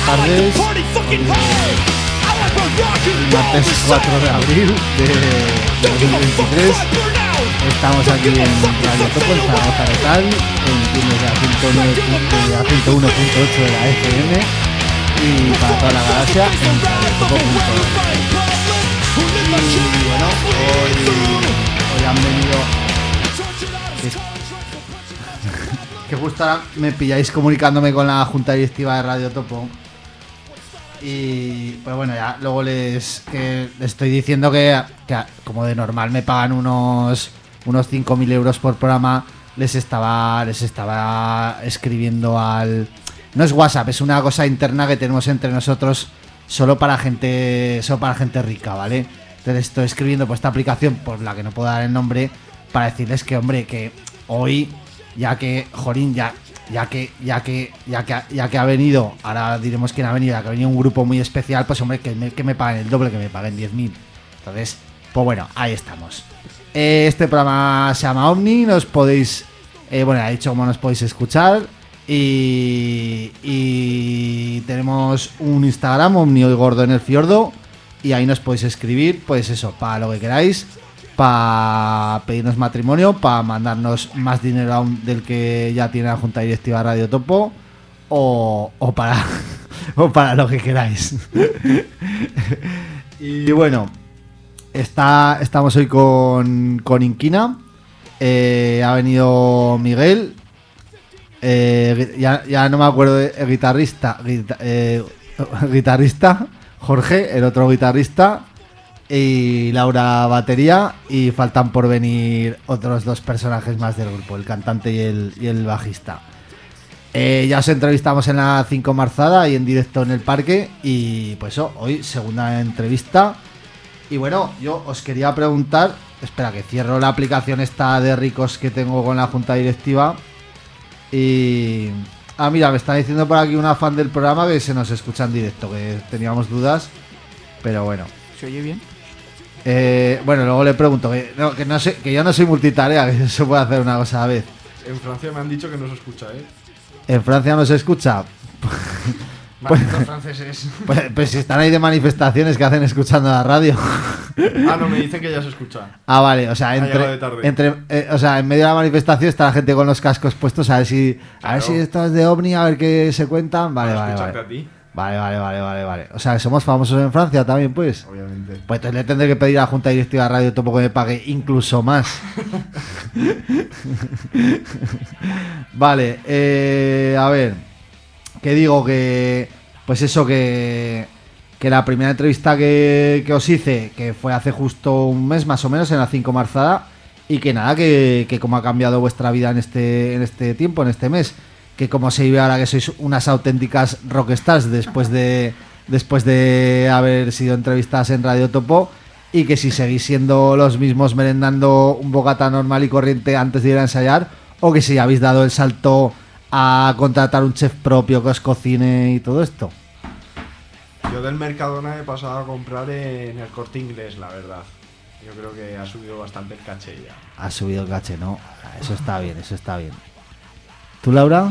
tardes. Martes 4 de abril de 2023. Estamos aquí en Radio Topo, en Zaragoza Letal, en la 101.8 de la FM y para toda la galaxia en radiotopo.org. Y bueno, hoy han venido... Que justo ahora me pilláis comunicándome con la junta directiva de Radio Topo. Y pues bueno, ya luego les estoy diciendo que como de normal me pagan unos 5.000 euros por programa. Les estaba escribiendo al... No es WhatsApp, es una cosa interna que tenemos entre nosotros solo para gente rica, ¿vale? Entonces estoy escribiendo por esta aplicación, por la que no puedo dar el nombre, para decirles que, hombre, que hoy, ya que, jorín, ya que ha venido, ahora diremos quién ha venido, ya que ha venido un grupo muy especial, pues hombre, que me paguen el doble, que me paguen 10.000. Entonces, pues bueno, ahí estamos. Este programa se llama Omni, nos podéis, bueno, ha dicho cómo nos podéis escuchar. Y tenemos un Instagram, Omni Hoy Gordo en el Fiordo, y ahí nos podéis escribir, pues eso, para lo que queráis, para pedirnos matrimonio, para mandarnos más dinero aún del que ya tiene la Junta Directiva Radio Topo, o para lo que queráis. Y bueno, estamos hoy con Inquina, ha venido Miguel. Ya no me acuerdo del guitarrista Jorge, el otro guitarrista, y Laura batería, y faltan por venir otros dos personajes más del grupo, el cantante y el bajista. Ya os entrevistamos en la 5 Marzada y en directo en el parque, y pues hoy segunda entrevista. Y bueno, yo os quería preguntar, espera que cierro la aplicación esta de ricos que tengo con la junta directiva. Y... mira, me está diciendo por aquí una fan del programa que se nos escucha en directo, que teníamos dudas, pero bueno. ¿Se oye bien? Bueno, luego le pregunto, que no sé, que yo no soy multitarea, que se puede hacer una cosa a la vez. En Francia me han dicho que no se escucha, ¿En Francia no se escucha? Malditos franceses. Pues si están ahí de manifestaciones, que hacen escuchando la radio? No, me dicen que ya se escucha. Vale, o sea, en medio de la manifestación está la gente con los cascos puestos, a ver si esto es de OVNI, a ver qué se cuentan. Vale. A ti. Vale. O sea, que somos famosos en Francia también, pues. Obviamente. Pues entonces le tendré que pedir a la Junta Directiva de Radio Topo que me pague incluso más. Vale, a ver, que digo que... Pues eso, que la primera entrevista que os hice, que fue hace justo un mes más o menos, en la 5 Marzada, y que nada, que cómo ha cambiado vuestra vida en este tiempo, en este mes, que cómo se vive ahora que sois unas auténticas rockstars después de haber sido entrevistadas en Radio Topo, y que si seguís siendo los mismos merendando un bocata normal y corriente antes de ir a ensayar, o que si habéis dado el salto a contratar un chef propio que os cocine y todo esto. Yo del Mercadona he pasado a comprar en el Corte Inglés, la verdad. Yo creo que ha subido bastante el caché ya. Ha subido el caché, ¿no? Eso está bien. ¿Tú, Laura?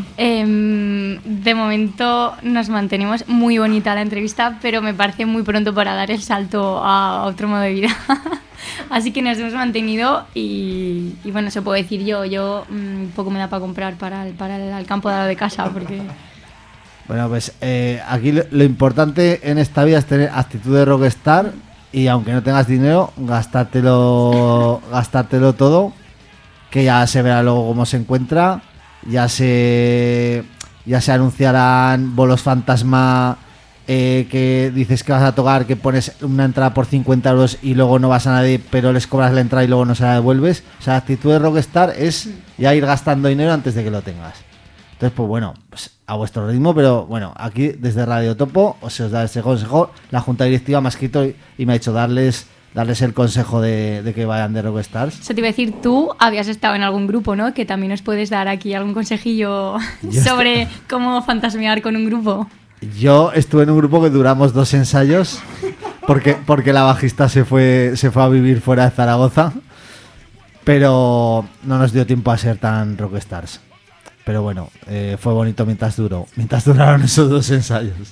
De momento nos mantenemos. Muy bonita la entrevista, pero me parece muy pronto para dar el salto a otro modo de vida. Así que nos hemos mantenido y bueno, se puede decir yo poco me da para comprar para el campo de al lado de casa, porque... Bueno, pues aquí lo importante en esta vida es tener actitud de rockstar, y aunque no tengas dinero, gastártelo todo, que ya se verá luego cómo se encuentra. Ya se anunciarán bolos fantasma, que dices que vas a tocar, que pones una entrada por 50 euros y luego no vas a nadie, pero les cobras la entrada y luego no se la devuelves. O sea, la actitud de rockstar es ya ir gastando dinero antes de que lo tengas. Entonces, pues bueno, pues a vuestro ritmo, pero bueno, aquí desde Radio Topo os da ese consejo. La Junta Directiva me ha escrito y me ha dicho darles el consejo de que vayan de rockstars. Eso te iba a decir, tú habías estado en algún grupo, ¿no? Que también nos puedes dar aquí algún consejillo sobre cómo fantasmear con un grupo. Yo estuve en un grupo que duramos 2 ensayos porque la bajista se fue a vivir fuera de Zaragoza, pero no nos dio tiempo a ser tan rockstars. Pero bueno, fue bonito mientras duraron esos 2 ensayos.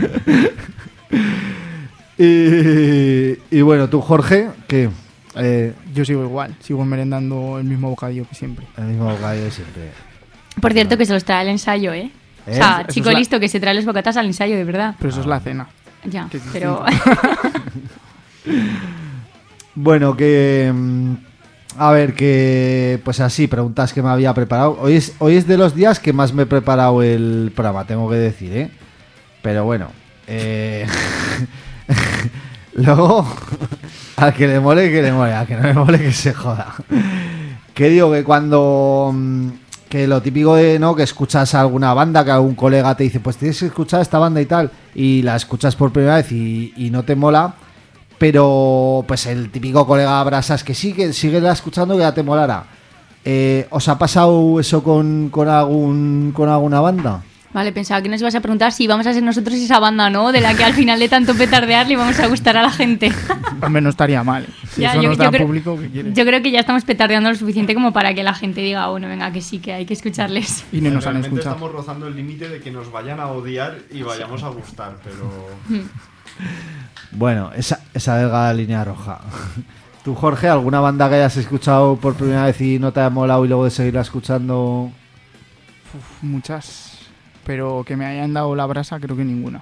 y bueno, tú, Jorge, ¿qué? Yo sigo igual, sigo merendando el mismo bocadillo que siempre. El mismo bocadillo de siempre. Por cierto, que se los trae al ensayo, ¿eh? O sea, Eso chico es la- listo, que se trae los bocatas al ensayo, de verdad. Pero eso es la cena. Ya, Que es pero... Bueno, que... a ver, que... Pues así, preguntas que me había preparado. Hoy es de los días que más me he preparado el programa, tengo que decir, ¿eh? Pero bueno... Luego... Al que le mole, que le mole. Al que no le mole, que se joda. Que digo que cuando... Que lo típico de, ¿no? Que escuchas a alguna banda, que algún colega te dice, pues tienes que escuchar esta banda y tal, y la escuchas por primera vez y no te mola, pero pues el típico colega brasas que sí, que síguela escuchando, que ya te molará. ¿Os ha pasado eso con alguna banda? Vale, pensaba que nos ibas a preguntar si vamos a ser nosotros esa banda, ¿no? De la que al final de tanto petardear le vamos a gustar a la gente. Hombre, no estaría mal. Si Ya, eso nos da creo, público, ¿qué quieres? yo creo que ya estamos petardeando lo suficiente como para que la gente diga, bueno, venga, que sí, que hay que escucharles. Y no nos han Realmente escuchado. estamos rozando el límite de que nos vayan a odiar y vayamos a gustar, pero... Bueno, esa delgada línea roja. ¿Tú, Jorge, alguna banda que hayas escuchado por primera vez y no te haya molado y luego de seguirla escuchando? Muchas. Pero que me hayan dado la brasa, creo que ninguna.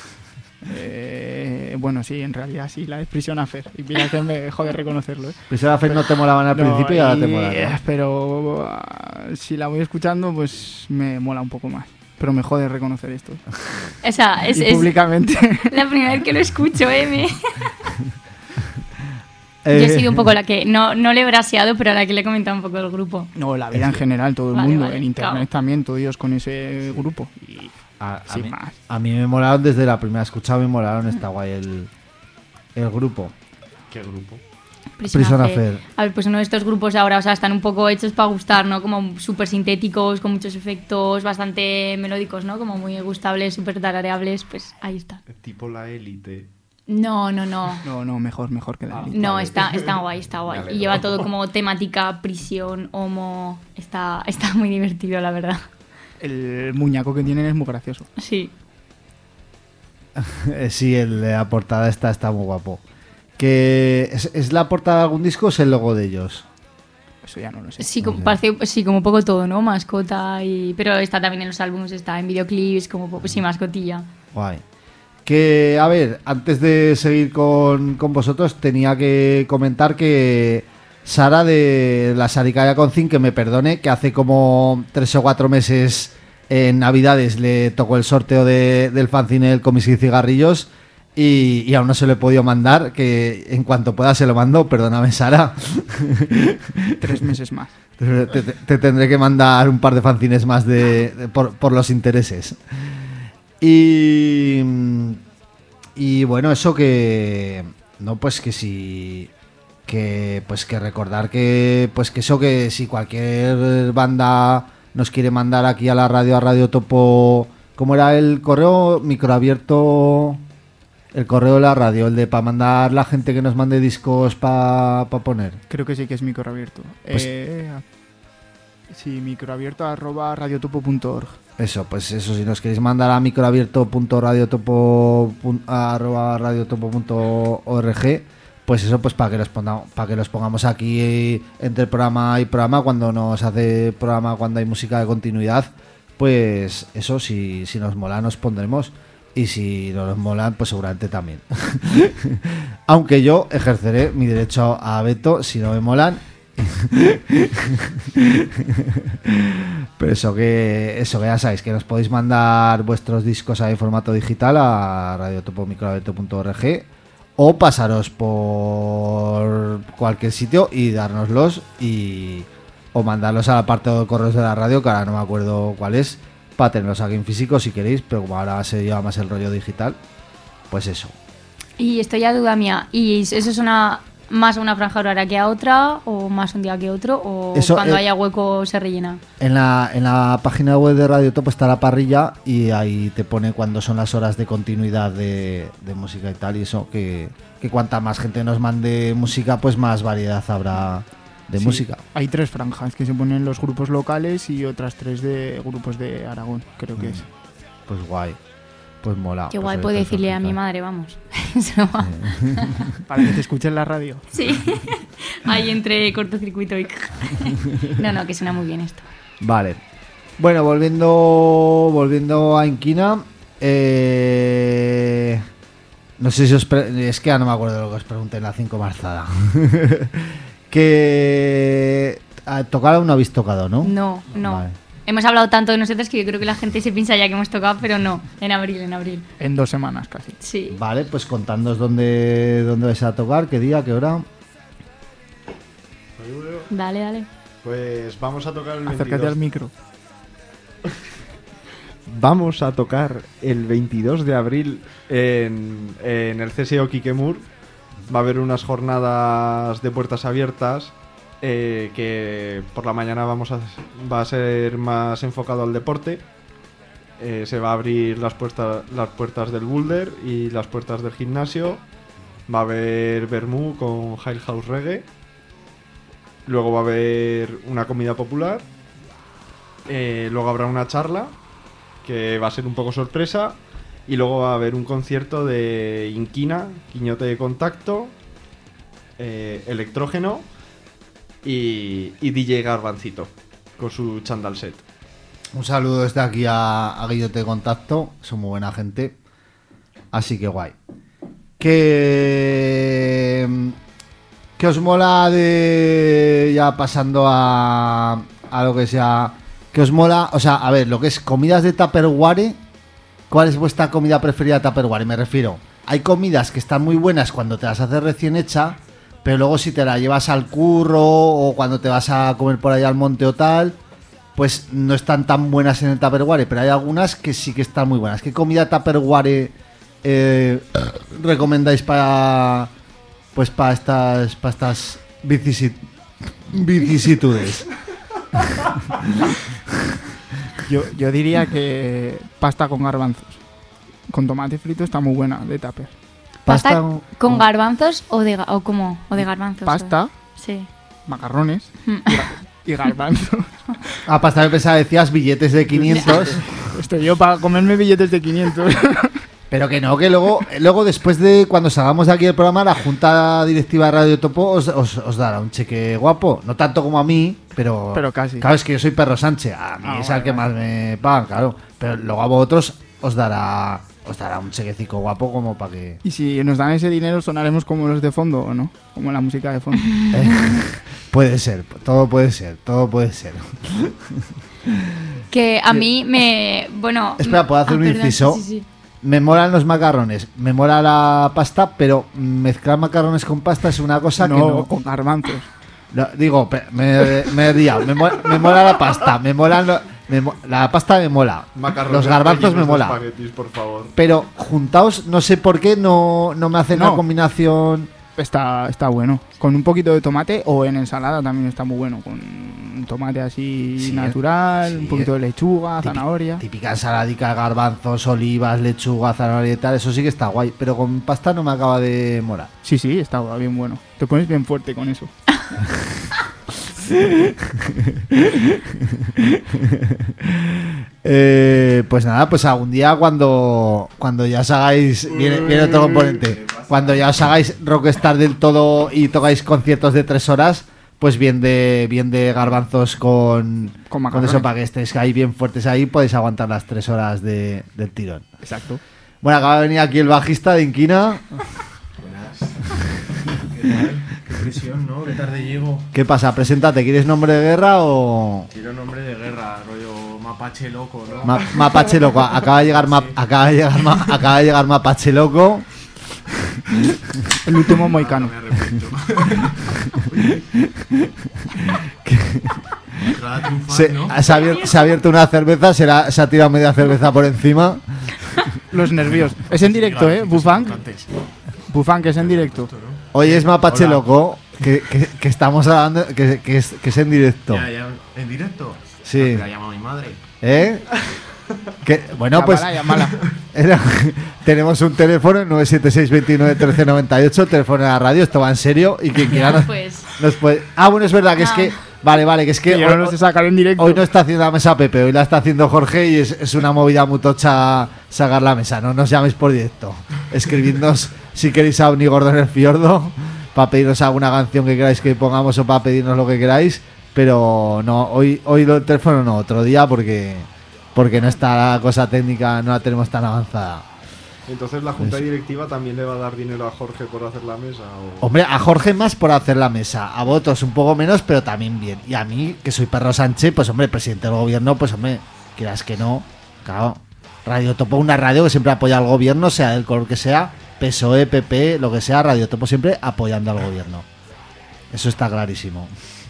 Bueno, sí, en realidad sí, la de Prison Affair. Y mira que me jode reconocerlo, ¿eh? Primera vez no te molaban al principio y ahora te molan, ¿no? Pero si la voy escuchando, pues me mola un poco más. Pero me jode reconocer esto. Esa es, Y es públicamente. la primera vez que lo escucho, Yo he sido un poco la que, no le he braseado, pero a la que le he comentado un poco el grupo. No, la vida en general, todo el Vale, mundo. vale, en internet claro. también, todos ellos con ese grupo. Y sin mí, más. a mí me molaron desde la primera escuchada, me molaron, está guay el grupo. ¿Qué grupo? Prison Affair. A ver, pues uno de estos grupos ahora, o sea, están un poco hechos para gustar, ¿no? Como súper sintéticos, con muchos efectos, bastante melódicos, ¿no? Como muy gustables, súper tarareables, pues ahí está. Tipo La Élite. No. No, mejor que la Elite. No, Vale. está guay, está guay. Me Y lleva alegro. todo como temática, prisión, homo. Está muy divertido, la verdad. El muñeco que tienen es muy gracioso. Sí. Sí, el de la portada está muy guapo. ¿Que es la portada de algún disco o es el logo de ellos? Eso ya no lo sé. Sí, parece, sí, como un poco todo, ¿no? Mascota pero está también en los álbumes, está en videoclips, como sí, mascotilla. Guay. Que, a ver, antes de seguir con vosotros, tenía que comentar que Sara de la Saricaya Concin, que me perdone, que hace como 3 o 4 meses en Navidades le tocó el sorteo del fanzine del Cómics y Cigarrillos y aún no se lo he podido mandar, que en cuanto pueda se lo mando, perdóname, Sara. 3 meses más. Te tendré que mandar un par de fanzines más por los intereses. Y bueno, eso que... No, pues que si... Que pues que recordar que... Pues que eso que si cualquier banda nos quiere mandar aquí a la radio, a Radio Topo... ¿Cómo era el correo? Microabierto... El correo de la radio, el de para mandar la gente que nos mande discos para poner. Creo que sí que es microabierto. Pues- Sí, microabierto@radiotopo.org. Eso, pues eso, si nos queréis mandar a microabierto.radiotopo.org, pues eso, pues para que los pongamos aquí entre programa y programa, cuando nos hace programa, cuando hay música de continuidad, pues eso, si nos mola nos pondremos, y si no nos molan, pues seguramente también. Aunque yo ejerceré mi derecho a veto si no me molan. Pero eso que ya sabéis, que nos podéis mandar vuestros discos ahí en formato digital a radiotopomicroabierto.org o pasaros por cualquier sitio y dárnoslos o mandarlos a la parte de correos de la radio, que ahora no me acuerdo cuál es, para tenerlos aquí en físico si queréis, pero como ahora se lleva más el rollo digital, pues eso. Y esto ya duda mía, ¿y eso es más a una franja horaria que a otra, o más un día que otro, o Eso, cuando haya hueco se rellena? En la página web de Radio Topo está la parrilla y ahí te pone cuándo son las horas de continuidad de música y tal, y eso, que cuanta más gente nos mande música, pues más variedad habrá de Sí, música. Hay 3 franjas que se ponen los grupos locales y otras 3 de grupos de Aragón, creo que es. Pues guay. Pues mola. Qué pues guay, oye, puedo todo decirle a flojito. mi madre, vamos. Se lo va. Para que te escuche en la radio. Sí. Ahí entre cortocircuito y... No, que suena muy bien esto. Vale. Bueno, volviendo a Inquina. No sé si es que ya no me acuerdo de lo que os pregunté en la 5 marzada. Que tocar aún no habéis tocado, ¿no? No. Vale. Hemos hablado tanto de nosotros que yo creo que la gente se piensa ya que hemos tocado, pero no. En abril. En 2 semanas casi. Sí. Vale, pues contadnos dónde vais a tocar, qué día, qué hora. Dale. Pues vamos a tocar el 22. Acércate al micro. Vamos a tocar el 22 de abril en el CSO Kikemur. Va a haber unas jornadas de puertas abiertas que por la mañana va a ser más enfocado al deporte. Se va a abrir las puertas del boulder y las puertas del gimnasio. Va a haber vermú con High House Reggae. Luego va a haber una comida popular. Luego habrá una charla que va a ser un poco sorpresa. Y luego va a haber un concierto de Inquina, Quiñote de Contacto, Electrógeno y DJ Garbancito con su chandal set. Un saludo desde aquí a Guillote de Contacto, son muy buena gente. Así que guay. ¿Qué os mola de... Ya pasando a lo que sea... ¿Qué os mola? O sea, a ver, lo que es comidas de Tupperware. ¿Cuál es vuestra comida preferida de Tupperware? Me refiero, hay comidas que están muy buenas cuando te las haces recién hecha, pero luego si te la llevas al curro o cuando te vas a comer por ahí al monte o tal, pues no están tan buenas en el Tupperware, pero hay algunas que sí que están muy buenas. ¿Qué comida Tupperware recomendáis para estas vicisitudes? Yo diría que pasta con garbanzos. Con tomate frito está muy buena, de tupper. ¿Pasta con garbanzos o de garbanzos? Pasta, Sí. macarrones y garbanzos. Ah, pasta me pensaba, decías billetes de 500. Estoy yo para comerme billetes de 500. Pero que no, que luego después de cuando salgamos de aquí del programa, la Junta Directiva de Radio Topo os dará un cheque guapo. No tanto como a mí, pero casi. Claro, es que yo soy Perro Sánchez. A mí es al que más me pagan, claro. Pero luego a vosotros os dará un chequecico guapo como para que... Y si nos dan ese dinero, sonaremos como los de fondo, ¿o no? Como la música de fondo. Puede ser, todo puede ser. Que a mí me... Bueno... Espera, ¿puedo hacer un perdón, inciso? sí. Me molan los macarrones, me mola la pasta, pero mezclar macarrones con pasta es una cosa que no... con garbanzos. No, digo, me he liado. Me mola la pasta, la pasta me mola. Macarrones Los garbanzos me rellenos de mola. espaguetis, por favor. Pero juntaos, no sé por qué no me hacen No. una combinación. Está bueno. Con un poquito de tomate o en ensalada también está muy bueno. Con un tomate así Sí, natural, sí. un poquito de lechuga, zanahoria. Típica ensaladica de garbanzos, olivas, lechuga, zanahoria y tal. Eso sí que está guay. Pero con pasta no me acaba de molar. Sí, está bien bueno. Te pones bien fuerte con eso. Pues nada, pues algún día cuando ya os hagáis, viene otro componente, cuando ya os hagáis rockstar del todo y tocáis conciertos de 3 horas, pues bien de garbanzos con macarrones. eso, para que estéis ahí bien fuertes ahí, podéis aguantar las 3 horas del tirón. Exacto. Bueno, acaba de venir aquí el bajista de Inquina. Buenas. ¿Qué tal? Qué presión, ¿no? Qué tarde llego. ¿Qué pasa? Preséntate, ¿quieres nombre de guerra o...? Quiero nombre de guerra, rollo mapache loco, ¿no? Mapache loco, acaba de llegar Mapache loco. El último moicano. Me arrepiento. Entrada triunfal, ¿no? Se ha abierto una cerveza, se ha tirado media cerveza por encima. Los nervios. Es en directo, ¿eh? Bufán. Bufán, que es en directo. Hoy es Mapache Hola. loco, que estamos hablando, que es en directo. Ya, ¿en directo? Sí. La llama mi madre. ¿Eh? Bueno, pues Llámala. tenemos un teléfono, 976 29 13 98, teléfono de la radio, esto va en serio y quien quiera... Pues... Ah, bueno, es verdad que es que... Vale, que es que Que yo no lo sé sacar en directo. hoy no está haciendo la mesa Pepe, hoy la está haciendo Jorge y es una movida muy tocha sacar la mesa. No nos llaméis por directo. Escribidnos si queréis a Uni Gordo en el Fiordo para pedirnos alguna canción que queráis que pongamos o para pedirnos lo que queráis. Pero no, hoy el teléfono no, otro día porque no está la cosa técnica, no la tenemos tan avanzada. Entonces la junta directiva también le va a dar dinero a Jorge por hacer la mesa. Hombre, a Jorge más por hacer la mesa, a vosotros un poco menos, pero también bien. Y a mí, que soy Perro Sánchez, pues hombre, presidente del gobierno, pues hombre, quieras que no, claro. Radio Topo, una radio que siempre apoya al gobierno, sea del color que sea, PSOE, PP, lo que sea, Radio Topo siempre apoyando al gobierno. Eso está clarísimo.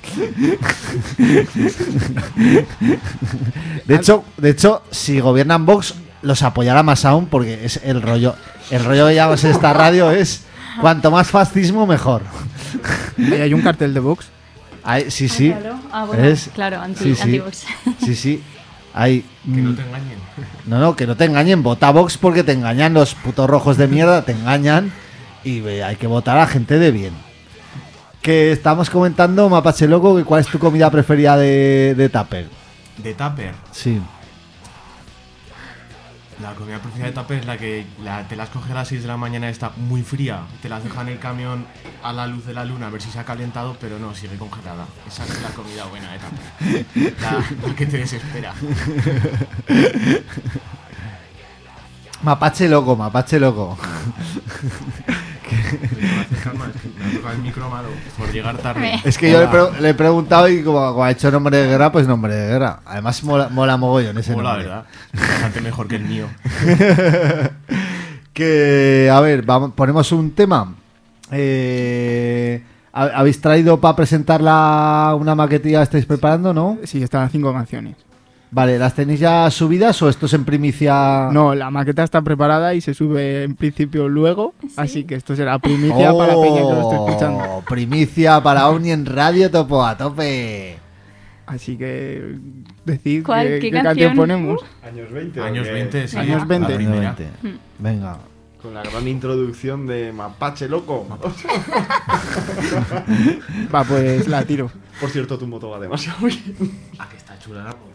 De hecho, si gobiernan Vox, los apoyará más aún, porque es el rollo que llevamos en esta radio es cuanto más fascismo mejor. ¿Y hay un cartel de Vox? Sí. Claro. Bueno, ¿Es? claro, Sí. anti-Vox. Sí. Hay, Que no te engañen. no, que no te engañen. Vota Vox porque te engañan los putos rojos de mierda, te engañan y hay que votar a gente de bien. Que estamos comentando, Mapache Loco, que ¿cuál es tu comida preferida de Tupper? De Tupper. Sí. La comida preferida de Tupper es la que te las coge a las 6 de la mañana, está muy fría, te las deja en el camión a la luz de la luna a ver si se ha calentado, pero no, sigue congelada. Esa es la comida buena de Tupper. La que te desespera. Mapache Loco. Me ha tocado el micro malo por llegar tarde. Es que yo le he preguntado y como ha hecho nombre de guerra, pues nombre de guerra. Además mola mogollón ese Mola, nombre. ¿verdad? Bastante mejor que el mío. Que, a ver, ponemos un tema. ¿Habéis traído para presentar una maquetilla que estáis preparando, no? Sí, están 5 canciones. Vale, ¿las tenéis ya subidas o esto es en primicia? No, la maqueta está preparada y se sube en principio luego, así que esto será primicia para la peña que lo esté escuchando. Primicia para Uni en Radio Topo a tope. Así que decid ¿Cuál? qué ¿Qué canción canción? ponemos. Años 20. ¿o Años qué? 20, sí. Años 20. La primera. Venga. Con la gran introducción de Mapache Loco. Va, pues la tiro. Por cierto, tu moto va demasiado bien. Ah, que está chula la moto.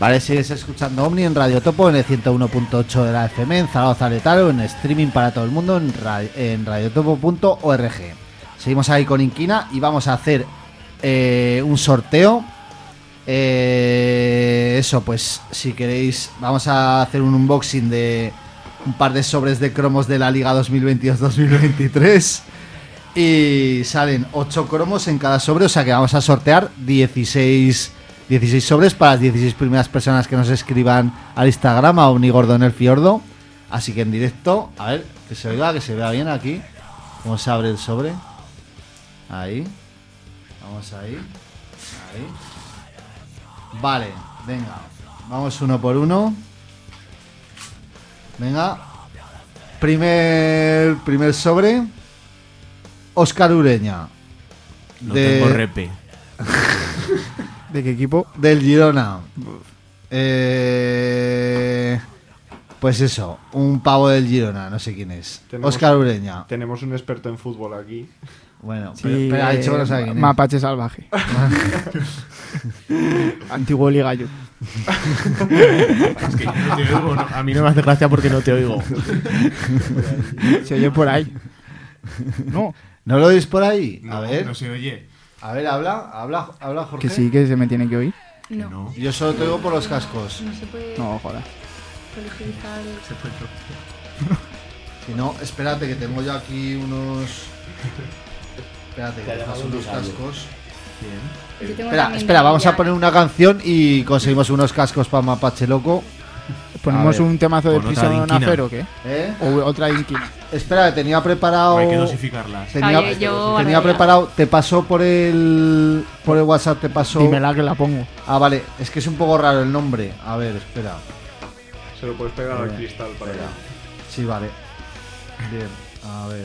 Vale, sigues escuchando Omni en Radio Topo en el 101.8 de la FM en Zaragoza Letaro, en streaming para todo el mundo en radiotopo.org. Seguimos ahí con Inquina y vamos a hacer un sorteo. Eso, pues si queréis, vamos a hacer un unboxing de un par de sobres de cromos de la Liga 2022-2023 y salen 8 cromos en cada sobre, o sea que vamos a sortear 16 sobres para las 16 primeras personas que nos escriban al Instagram a Omnigordo en el Fiordo. Así que en directo, a ver, que se oiga, que se vea bien aquí cómo se abre el sobre. Ahí, vamos ahí. Vale, venga, vamos uno por uno. Venga, primer sobre. Óscar Ureña. No tengo repe. ¿De qué equipo? Del Girona. Pues eso, un pavo del Girona, no sé quién es. Óscar Ureña. Tenemos un experto en fútbol aquí. Bueno, Sí, pero ha dicho que no sabe quién es. Mapache salvaje. Antiguo ligallo. Es que yo no te oigo, no, a mí no me hace gracia porque no te oigo. Se oye por ahí. No, ¿No lo oís por ahí? No, A ver, no se oye. a ver, habla Jorge. que sí, que se me tiene que oír. No, No. Yo solo te oigo por los cascos. no se puede No, joder. colegializar el... Si no, espérate que tengo yo aquí unos... Espérate, que paso unos cascos. Yo tengo Espera, también espera, de vamos a ya. poner una canción y conseguimos unos cascos para Mapache Loco. ¿Ponemos ver. un temazo de Pon otra de Prison Inquina. Affair o qué? ¿Eh? O otra de Inquina. Espera, tenía preparado... Hay que dosificarlas. Tenía, Oye, yo tenía ahora ya. preparado, te pasó por el WhatsApp, te pasó... Dímela que la pongo. Ah, vale, es que es un poco raro el nombre. A ver, espera. Se lo puedes pegar al cristal para allá. Sí, vale. Bien, a ver.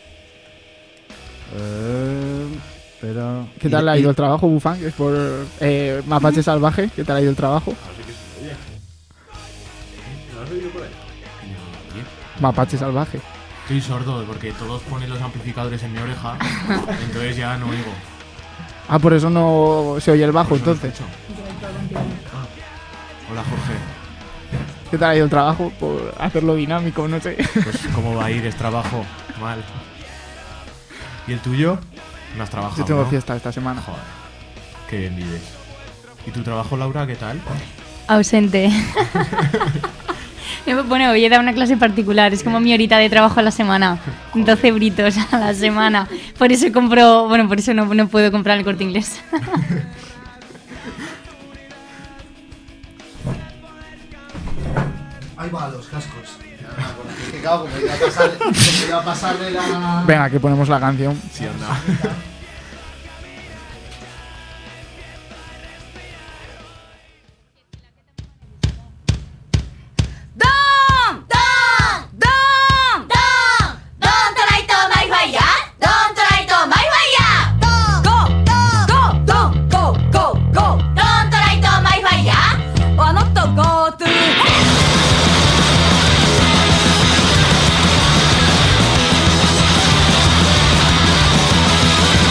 Espera. ¿Qué tal le ha ido el trabajo, Bufán? Que es por Mapache salvaje. ¿Qué tal ha ido el trabajo? Así que se oye. ¿No has oído por ahí? Oye, Mapache salvaje. estoy sordo porque todos ponen los amplificadores en mi oreja, entonces ya no oigo. Ah, por eso no se oye el bajo, Pues no lo entonces. escucho. Ah. Hola Jorge. ¿Qué tal ha ido el trabajo? Por hacerlo dinámico, no sé. Pues cómo va a ir, es trabajo. Mal. ¿Y el tuyo? No has trabajado, Yo tengo ¿no? fiesta esta semana. Joder, qué bien vives. ¿Y tu trabajo, Laura, qué tal? Ausente. Bueno, hoy he dado una clase particular, es como mi horita de trabajo a la semana, 12 euritos a la semana. Por eso por eso no puedo comprar el Corte Inglés. Ahí va, los cascos. Es que claro, como iba a pasarle la... Venga, que ponemos la canción. Sí, anda. Don't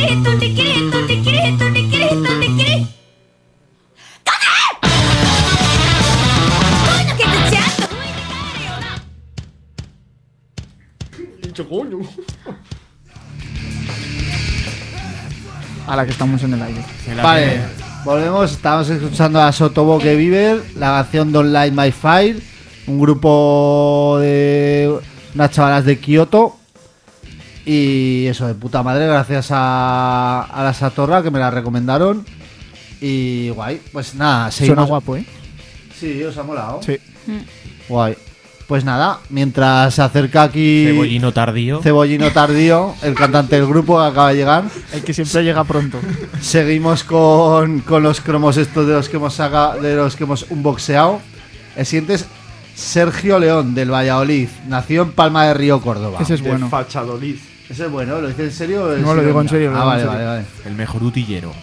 A la que estamos en el aire. Vale, volvemos. Estamos escuchando a Sotoboke Beaver, la canción Don't Light My Fire, un grupo de unas chavalas de Kioto. Y eso, de puta madre, gracias a la Satorra que me la recomendaron. Y guay, pues nada, seguimos. Suena guapo, ¿eh? Sí, os ha molado. Sí. Guay. Pues nada, mientras se acerca aquí Cebollino tardío. Cebollino Tardío, el cantante del grupo que acaba de llegar, El que siempre llega pronto. seguimos con los cromos estos de los que hemos sacado, de los que hemos unboxeado. El siguiente es Sergio León, del Valladolid. Nació en Palma de Río, Córdoba. Ese es De bueno. Fachadolid. Ese es bueno, ¿lo dices en serio? o es No, lo digo en ironía? serio, lo Ah, digo vale, en vale, serio. vale. El mejor utillero.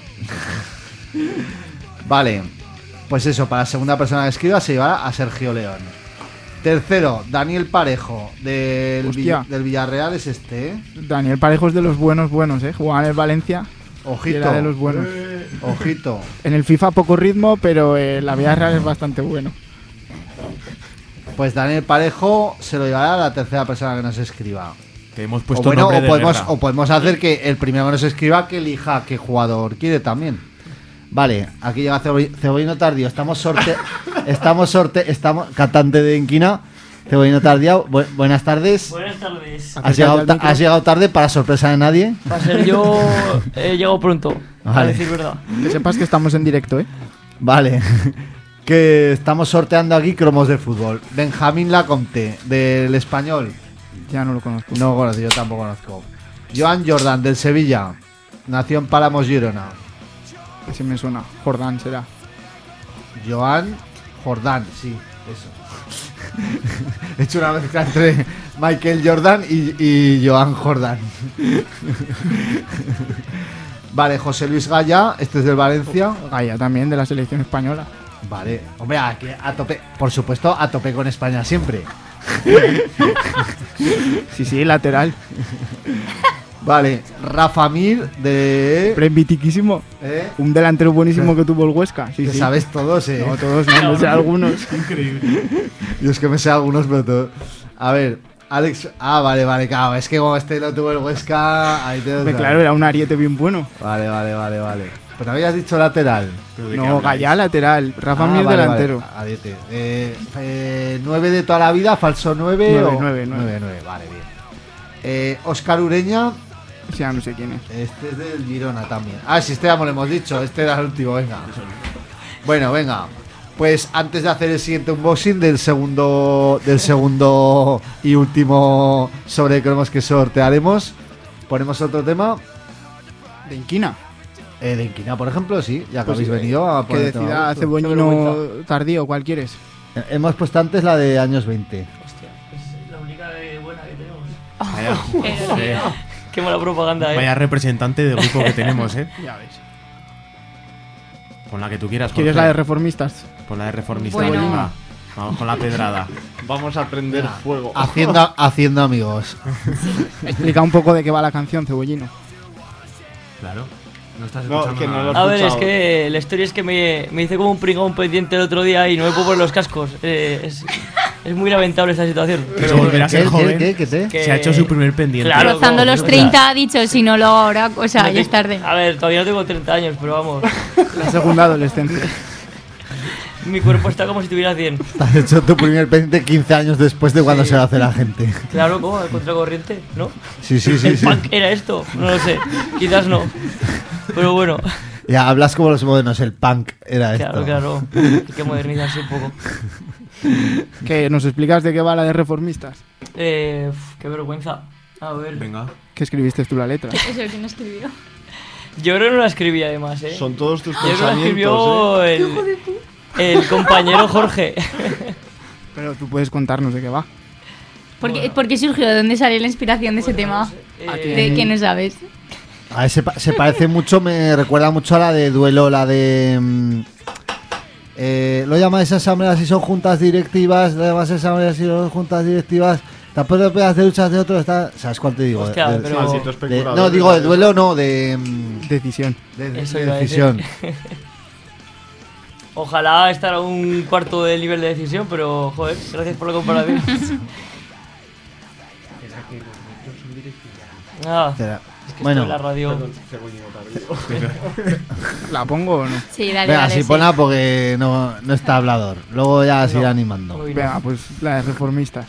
Vale, pues eso, para la segunda persona que escriba se llevará a Sergio León. Tercero, Daniel Parejo, Hostia. del Villarreal, es este, ¿eh? Daniel Parejo es de los buenos, ¿eh? Jugaba en el Valencia y Ojito, era de los buenos. ojito. En el FIFA poco ritmo, pero la vida real es bastante bueno. Pues Daniel Parejo se lo llevará a la tercera persona que nos escriba. Te hemos O puesto bueno, nombre de guerra. o podemos hacer que el primero que nos escriba que elija qué jugador quiere también. Vale, aquí llega Cebollino Tardío. Estamos cantante de Inquina. Cebollino Tardío, buenas tardes. Buenas tardes. Has llegado tarde para sorpresa de nadie. Va a ser yo. He llegado pronto, a Vale. decir verdad. Que sepas que estamos en directo, ¿eh? Vale. Que estamos sorteando aquí cromos de fútbol. Benjamín Lacomte, del Español. Ya no lo conozco. No conozco, yo tampoco conozco. Joan Jordan, del Sevilla. Nació en Páramos, Girona. Ese me suena. Jordán será. Joan Jordan, sí, eso. He hecho una mezcla entre Michael Jordan y Joan Jordan. Vale, José Luis Gaya, este es del Valencia. Gaia también, de la selección española. Vale, hombre, aquí a tope, por supuesto, a tope con España siempre. Sí, lateral. Vale, Rafa Mir de... Premitiquísimo. Un delantero buenísimo que tuvo el Huesca. Sí, Que sí. sabes todos, No, todos no, me sé algunos. Yo es que me sé algunos, pero todos. A ver, Alex... Ah, vale, claro, es que como este lo tuvo el Huesca, ahí te... Hombre, claro, era un ariete bien bueno. Vale. Pero habías dicho lateral. No, Gaia lateral. Rafa Mir vale, delantero. Vale. Ariete. 9 de toda la vida, falso 9 o... 9. 9, vale, bien. Óscar Ureña, Sí, ya no sé quién es. este es del Girona también. Ah, sí, este ya me lo hemos dicho, este era el último, venga. Bueno, venga. Pues antes de hacer el siguiente unboxing del segundo y último sobre cromos que sortearemos, ponemos otro tema. De Inquina. De Inquina, por ejemplo, sí, ya que Pues habéis sí, venido a Que poner el tema decida a gusto. Cebollino Tardío, ¿cuál quieres? Hemos puesto antes la de años 20. Hostia, es la única buena que tenemos. Vaya, Qué mala propaganda, vaya representante del grupo que tenemos, ¿eh? Ya ves. Con la que tú quieras. ¿Quieres Jorge. la de reformistas? Con la de reformista. Bueno. Venga, vamos con la pedrada. Vamos a prender fuego. Haciendo amigos. Explica un poco de qué va la canción, Cebollino. Claro. No estás No, escuchando que no nada. lo- A ver, es escuchado. que la historia es que me hice como un pringón pendiente el otro día y no me puedo poner los cascos. Es muy lamentable esta situación. Pero volverá a ser joven. ¿Qué? Que- Se ha hecho su primer pendiente. Claro, Rozando los 30 ha dicho, si no lo hago ahora, o sea, No ya te- es tarde. A ver, todavía no tengo 30 años, pero vamos. La segunda adolescencia. Mi cuerpo está como si tuviera 100. Has hecho tu primer pendiente 15 años después de cuando Sí. se lo hace la gente. Claro, ¿cómo? ¿El contracorriente? ¿No? Sí. ¿El punk era esto? No lo sé. Quizás no. Pero bueno, Ya hablas como los modernos, el punk era esto. claro. Hay que modernizarse un poco. ¿Que nos explicas de qué va la de reformistas? Qué vergüenza. A ver. Venga. Que escribiste tú la letra. Eso es que no escribió. Yo creo que no la escribí además, ¿eh? Son todos tus Yo creo que la pensamientos, escribió el compañero Jorge. Pero tú puedes contarnos de qué va. ¿Por qué surgió? ¿De dónde salió la inspiración de ese tema? ¿De qué no sabes? A ver, se parece mucho, me recuerda mucho a la de Duelo, la de... lo llamáis asambleas si son juntas directivas, lo llamáis asambleas si son juntas directivas, Está por las peleas de luchas de otro, está... ¿Sabes cuál te digo? Hostia, De- pero- Maldito de- especulador. no, digo de duelo, no, de... Decisión. de Eso iba a decisión. Ojalá estar a un cuarto del nivel de decisión, pero joder, gracias por la comparación. Ah, Espera. es que Bueno, esto en la radio. ¿La pongo o no? Sí, dale, venga, dale. sí, sí. ponla porque no está hablador. Luego ya se irá animando. Uy, no. Venga, pues la de reformistas.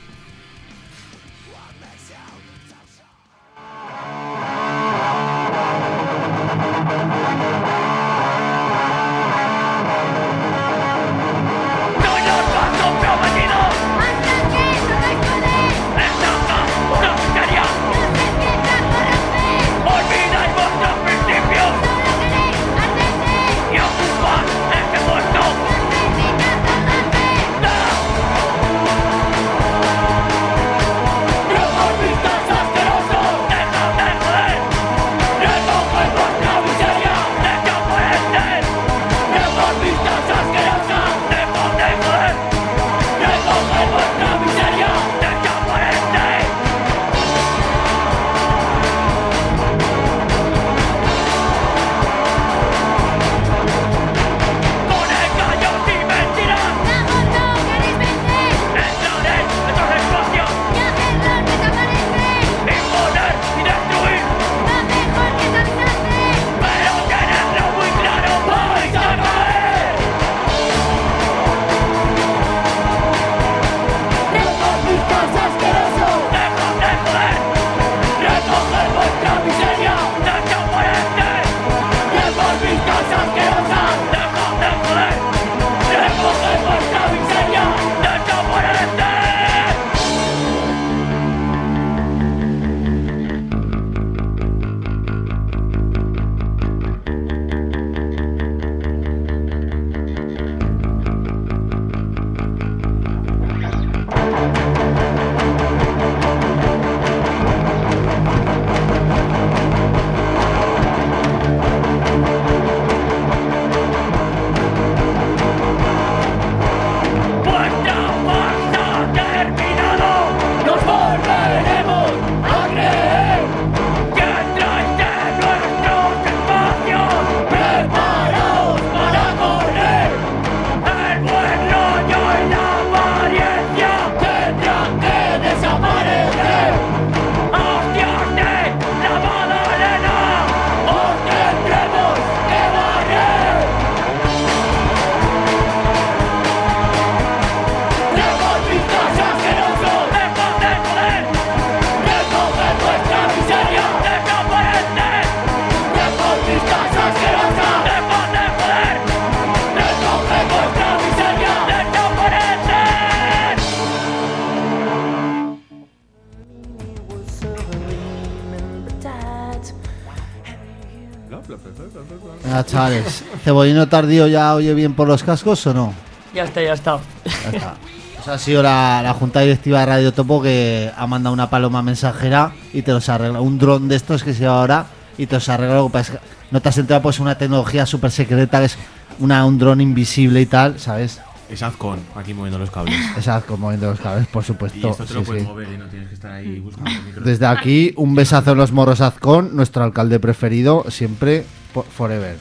Venga, chavales. ¿Cebollino tardío ya oye bien por los cascos o no? Ya está, ya está. Ya está. Esa ha sido la junta directiva de Radio Topo, que ha mandado una paloma mensajera y te los arregla. Un dron de estos que se lleva ahora y te los arregla. Lo que pasa es que no te has enterado, pues una tecnología súper secreta que es un dron invisible y tal, ¿sabes? Es Azcon, aquí moviendo los cables. Exacto, moviendo los cables, por Y supuesto. esto te lo Sí, puedes sí. mover y no tienes que estar ahí buscando el micro. Desde aquí, un besazo en los morros Azcón, nuestro alcalde preferido, siempre, forever.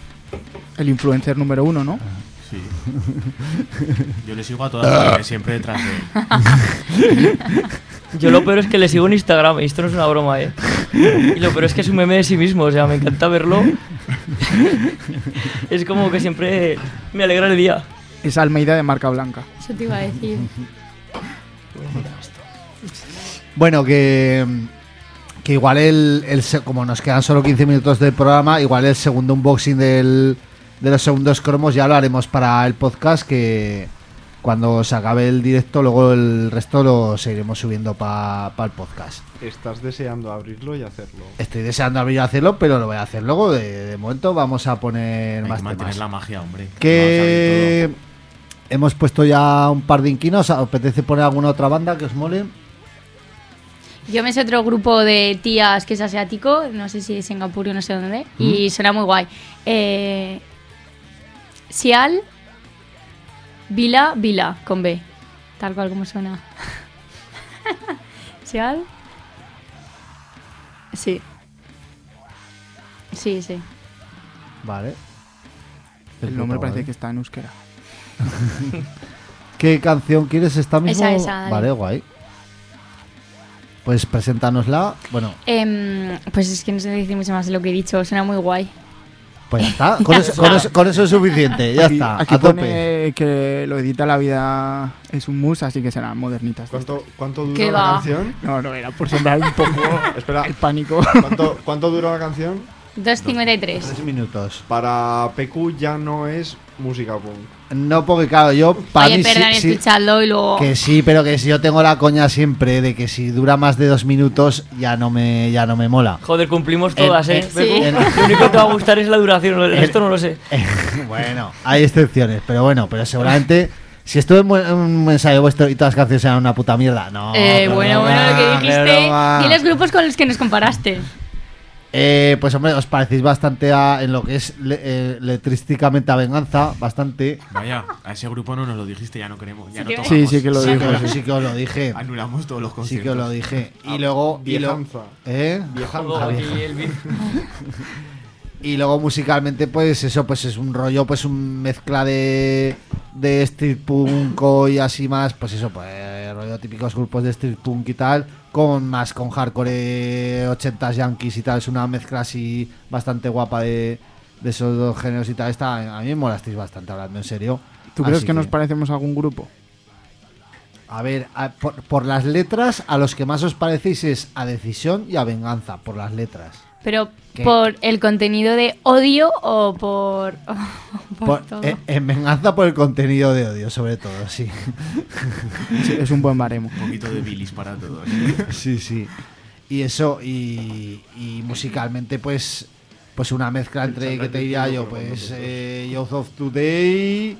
El influencer número 1, ¿no? Sí. Yo le sigo a todas porque siempre detrás de él. Yo lo peor es que le sigo en Instagram, y esto no es una broma, ¿eh? Y lo peor es que es un meme de sí mismo, o sea, me encanta verlo. Es como que siempre me alegra el día. Es Almeida de marca blanca. Eso te iba a decir. Bueno, que igual como nos quedan solo 15 minutos del programa, igual el segundo unboxing de los segundos cromos ya lo haremos para el podcast, que cuando se acabe el directo, luego el resto lo seguiremos subiendo para el podcast. Estás deseando abrirlo y hacerlo. Estoy deseando abrir y hacerlo, pero lo voy a hacer luego. De momento vamos a poner Hay más que mantener temas. la magia, hombre. Que hemos puesto ya un par de inquinos. ¿Os apetece poner alguna otra banda que os mole? Yo me sé otro grupo de tías que es asiático, no sé si es Singapur o no sé dónde, y suena muy guay. Sial, Vila, con B, tal cual como suena. Marcial. Sí. Sí, sí. Vale. El nombre Vale. parece que está en euskera. ¿Qué canción quieres esta misma? Esa, dale. Vale, guay. Pues preséntanosla. Bueno, Pues es que no sé decir mucho más de lo que he dicho. Suena muy guay. pues ya está. Con eso es suficiente. Ya está. Aquí A tope. pone que lo edita La Vida es un mus, así que serán modernitas. ¿Cuánto dura ¿Qué la va? canción? No, era por sembrar un poco Espera, el pánico. ¿cuánto dura la canción? 2:53. 3 minutos. Para PQ ya no es música punk. No, porque claro, yo para Oye, mí perdón, sí, escuchadlo y luego. que sí, pero que si yo tengo la coña siempre de que si dura más de 2 minutos ya no me mola. Joder, cumplimos todas, En- ¿eh? sí. Becu? Lo único que te va a gustar es la duración, el resto no lo sé. Bueno, hay excepciones, pero bueno, pero seguramente si estuve en un ensayo vuestro y todas las canciones eran una puta mierda, no. Bueno, lo que dijiste. broma. Y los grupos con los que nos comparaste. Pues hombre, os parecéis bastante en lo que es letrísticamente a Venganza, bastante. Vaya, a ese grupo no nos lo dijiste, ya no queremos. Ya Sí no que- tocamos. Sí que lo Sí, dijo. sí que os lo dije. Anulamos todos los Sí conciertos. que os lo dije. Y luego. Viejanza. Joder, aquí el beef. Y luego musicalmente, pues eso, pues es un rollo, pues un mezcla de street punk y así más, pues eso, pues rollo típicos grupos de street punk y tal, con hardcore 80s yankees y tal, es una mezcla así bastante guapa de esos dos géneros y tal. A mí me molasteis bastante, hablando en serio. ¿Tú crees Así que nos parecemos a algún grupo? A ver, por las letras, a los que más os parecéis es a Decisión y a Venganza, por las letras. Pero ¿Qué? por el contenido de odio o por. por todo. En Venganza por el contenido de odio, sobre todo, sí. Sí, es un buen baremo. Un poquito de bilis para todos. Sí, sí. Y eso, y musicalmente, pues una mezcla entre, ¿qué te diría yo? Pues Youth of Today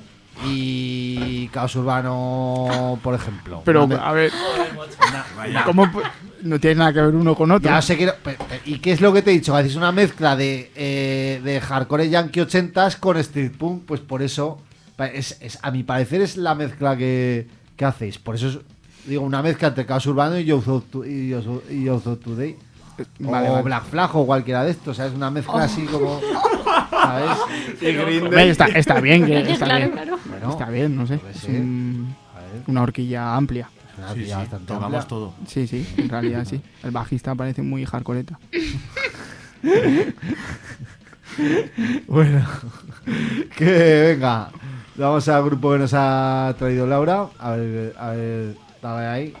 y Caos Urbano, por ejemplo. Pero, Una me- a ver, Vaya. ¿cómo no tiene nada que ver uno con otro? Ya sé que... ¿Y qué es lo que te he dicho? Es una mezcla de hardcore yankee 80s con street punk, pues por eso, a mi parecer es la mezcla que hacéis. Por eso digo, una mezcla entre Caos Urbano y Youth of Today. Vale, o vale. Black Flag o cualquiera de estos, ¿sabes? Una mezcla así como... ¿Sabes? Hombre, está bien, que está Claro, bien. claro. Bueno, Está bien, no sé. pues Es sí. A ver, una horquilla amplia. es una Sí, tía sí, bastante tocamos amplia. todo. Sí, sí, en realidad sí. El bajista parece muy hardcoreta. Bueno, que venga, vamos al grupo que nos ha traído Laura. A ver, dale ahí.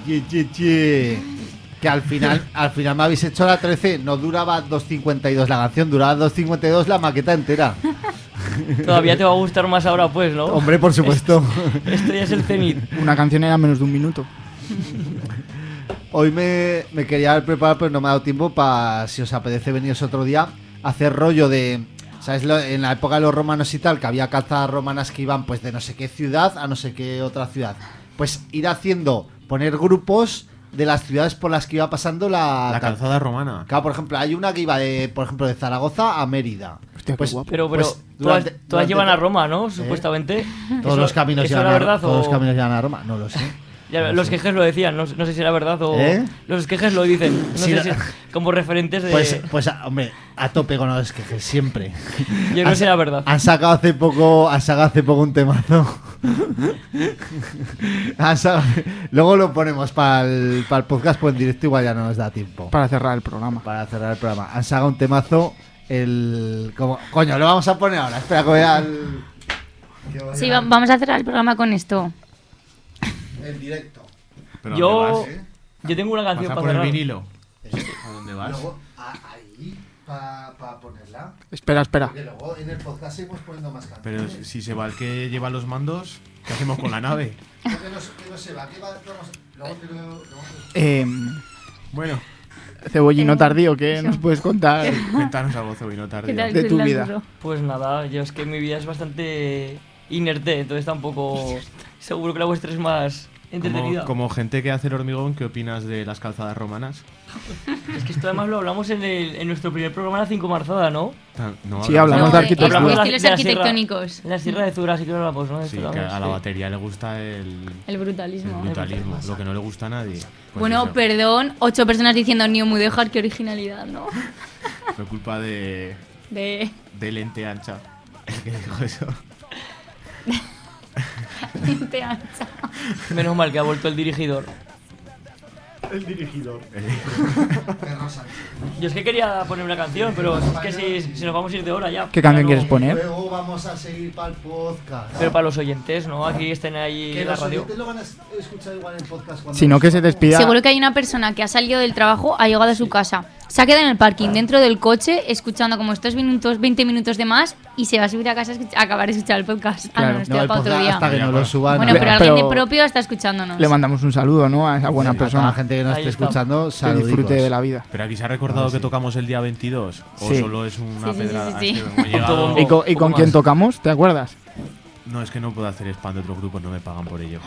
Que al final me habéis hecho la 13, no duraba 2.52 la canción, duraba 2.52 la maqueta entera. Todavía te va a gustar más ahora, pues, ¿no? Hombre, por supuesto. Esto ya es el cenit. Una canción era menos de un minuto. Hoy me quería haber preparado, pero no me ha dado tiempo para, si os apetece veniros otro día, hacer rollo de... ¿Sabes? En la época de los romanos y tal, que había calzadas romanas que iban pues de no sé qué ciudad a no sé qué otra ciudad. Pues ir haciendo, poner grupos de las ciudades por las que iba pasando La calzada romana. Claro, por ejemplo, hay una que iba por ejemplo, de Zaragoza a Mérida. Hostia, qué Pues, guapo. Pero Pues, todas durante- llevan a Roma, ¿no? Supuestamente. Todos los caminos ¿eso llevan era a verdad todos los o...? caminos llevan a Roma, no lo sé. Ya, los quejes lo decían, no sé si era verdad o... ¿Eh? Los quejes lo dicen, no Sí, sé si como referentes de... Pues hombre, a tope con los quejes, siempre. Yo no sé si era verdad. Han sacado hace poco un temazo. Luego lo ponemos para el podcast, pues en directo igual ya no nos da tiempo. Para cerrar el programa. Para cerrar el programa. Han sacado un temazo. Coño, lo vamos a poner ahora. Espera que voy al. Sí, vamos a cerrar el programa con esto. El directo. ¿Pero Yo- dónde vas? Yo tengo una ¿Vas canción a para poner cerrar. vinilo? ¿A dónde vas? Luego, ahí, para ponerla. Espera. Porque luego en el podcast seguimos poniendo más Pero canciones. si se va el que lleva los mandos, ¿qué hacemos con la nave? Que no se va. Luego te lo... Bueno, Cebollino tardío, ¿qué nos puedes contar? cuéntanos algo, Cebino ¿Qué tardío. tal? De tu ¿Qué tal, vida. Curro? Pues nada, yo es que mi vida es bastante inerte, entonces tampoco... Seguro que la vuestra es más entretenida. Como gente que hace el hormigón, ¿qué opinas de las calzadas romanas? Es que esto además lo hablamos en nuestro primer programa, la 5 Marzada, ¿no? No, Sí, hablamos de arquitectura. Hablamos de la- Estilos de la arquitectónicos. En la Sierra de Zura sí que lo hablamos, ¿no? Sí, Esto que hablamos, a la sí. batería le gusta el El brutalismo. brutalismo, lo que no le gusta a nadie. Pues Bueno, eso, perdón, 8 personas diciendo ni muy dejar, qué originalidad, ¿no? fue culpa de Lente Ancha, el que dijo eso. Te ancha. Menos mal que ha vuelto el dirigidor. El dirigidor. Yo es que quería poner una canción, pero es que si nos vamos a ir de hora ya. ¿Qué canción Ya no- quieres poner? Luego vamos a seguir para el podcast. Pero para los oyentes, ¿no? Aquí estén ahí Que en la los radio. oyentes lo van a escuchar igual en el podcast. Cuando Si no, que se despida. Seguro que hay una persona que ha salido del trabajo, ha llegado a su casa, se ha quedado en el parking, dentro del coche, escuchando como estos minutos, 20 minutos de más, y se va a subir a casa a acabar de escuchar el podcast. Ah, Claro. no, esto No, ya el para otro podcast día. hasta que no lo suban. Bueno, no. pero alguien de Pero- propio está escuchándonos. Le mandamos un saludo, ¿no? A esa buena A toda la persona. gente que nos Ahí esté está. escuchando, Que saludicos. disfrute de la vida. Pero aquí se ha recordado que tocamos el día 22 o Sí. solo es una Sí, sí, sí, pedrada. sí, Es sí. que hemos llegado- ¿Y con poco quién más. tocamos? ¿Te acuerdas? No, es que no puedo hacer spam de otros grupos, no me pagan por ello.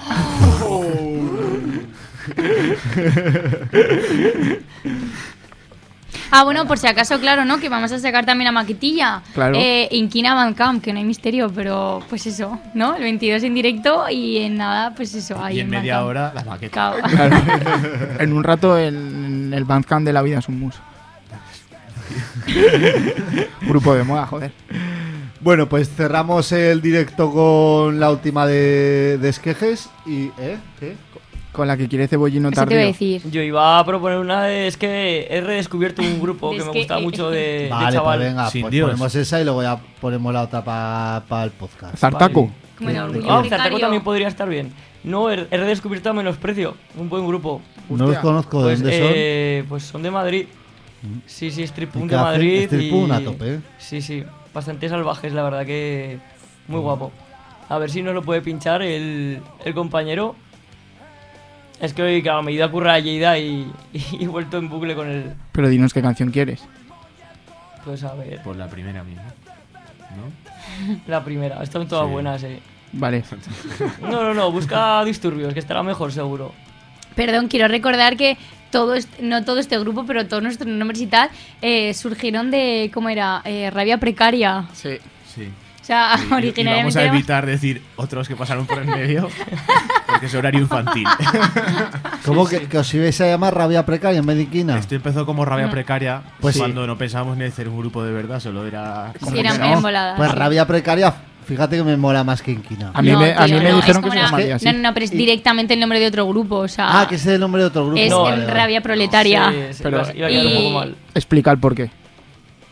Ah, bueno, por si acaso, claro, ¿no? Que vamos a sacar también a Maquetilla. Claro. Inquina Bandcamp, que no hay misterio, pero pues eso, ¿no? El 22 en directo y en nada, pues eso. Ahí Y en media Bandcamp. hora la maqueta. Claro. En un rato en el Bandcamp de La Vida es un mus. Grupo de moda, joder. Bueno, pues cerramos el directo con la última de Esquejes y... ¿Qué? Con la que quiere Cebollino Eso te iba a tardío. decir. Yo iba a proponer una, es que he redescubierto un grupo que me gusta mucho de Vale, chaval. pues venga, Sin pues Dios. ponemos esa y luego ya ponemos la otra para el podcast. Zartaco. Como el orgullo Ah, vicario. Zartaco también podría estar bien. No, he redescubierto a Menosprecio, un buen grupo. No los Hostia. conozco, ¿de Pues, dónde son? pues son de Madrid. Sí, Street ¿Y Punk qué de hacen? Madrid. Street Punk a tope, ¿eh? Sí, bastante salvajes, la verdad que muy guapo. A ver si nos lo puede pinchar el compañero. Es que hoy, claro, me he ido a currar a Lleida y he vuelto en bucle con el... Pero dinos qué canción quieres. Pues a ver, Por la primera misma. ¿No? la primera. Están todas Sí. buenas, Vale. No, busca Disturbios, que estará mejor seguro. Perdón, quiero recordar que no todo este grupo, pero todos nuestros nombres y tal, surgieron de, ¿cómo era? Rabia Precaria. Sí. Sí. O sea, Y vamos originalmente... a era- evitar decir otros que pasaron por el medio, porque es horario infantil. ¿Cómo que os ibais a llamar Rabia Precaria en vez de Inquina? Esto empezó como rabia precaria, Pues pues sí. cuando no pensábamos ni hacer un grupo de verdad, solo era... Sí, eran que no? bien voladas. Pues Rabia Precaria, fíjate que me mola más que Inquina. A mí No, me tío, dijeron es que como se una- llamaría así. No, pero es directamente el nombre de otro grupo, o sea... Ah, que ese es el nombre de otro grupo. Es No, Vale, el vale. Rabia Proletaria. Sí, Pero- iba a quedar un y- poco mal. Explica el porqué.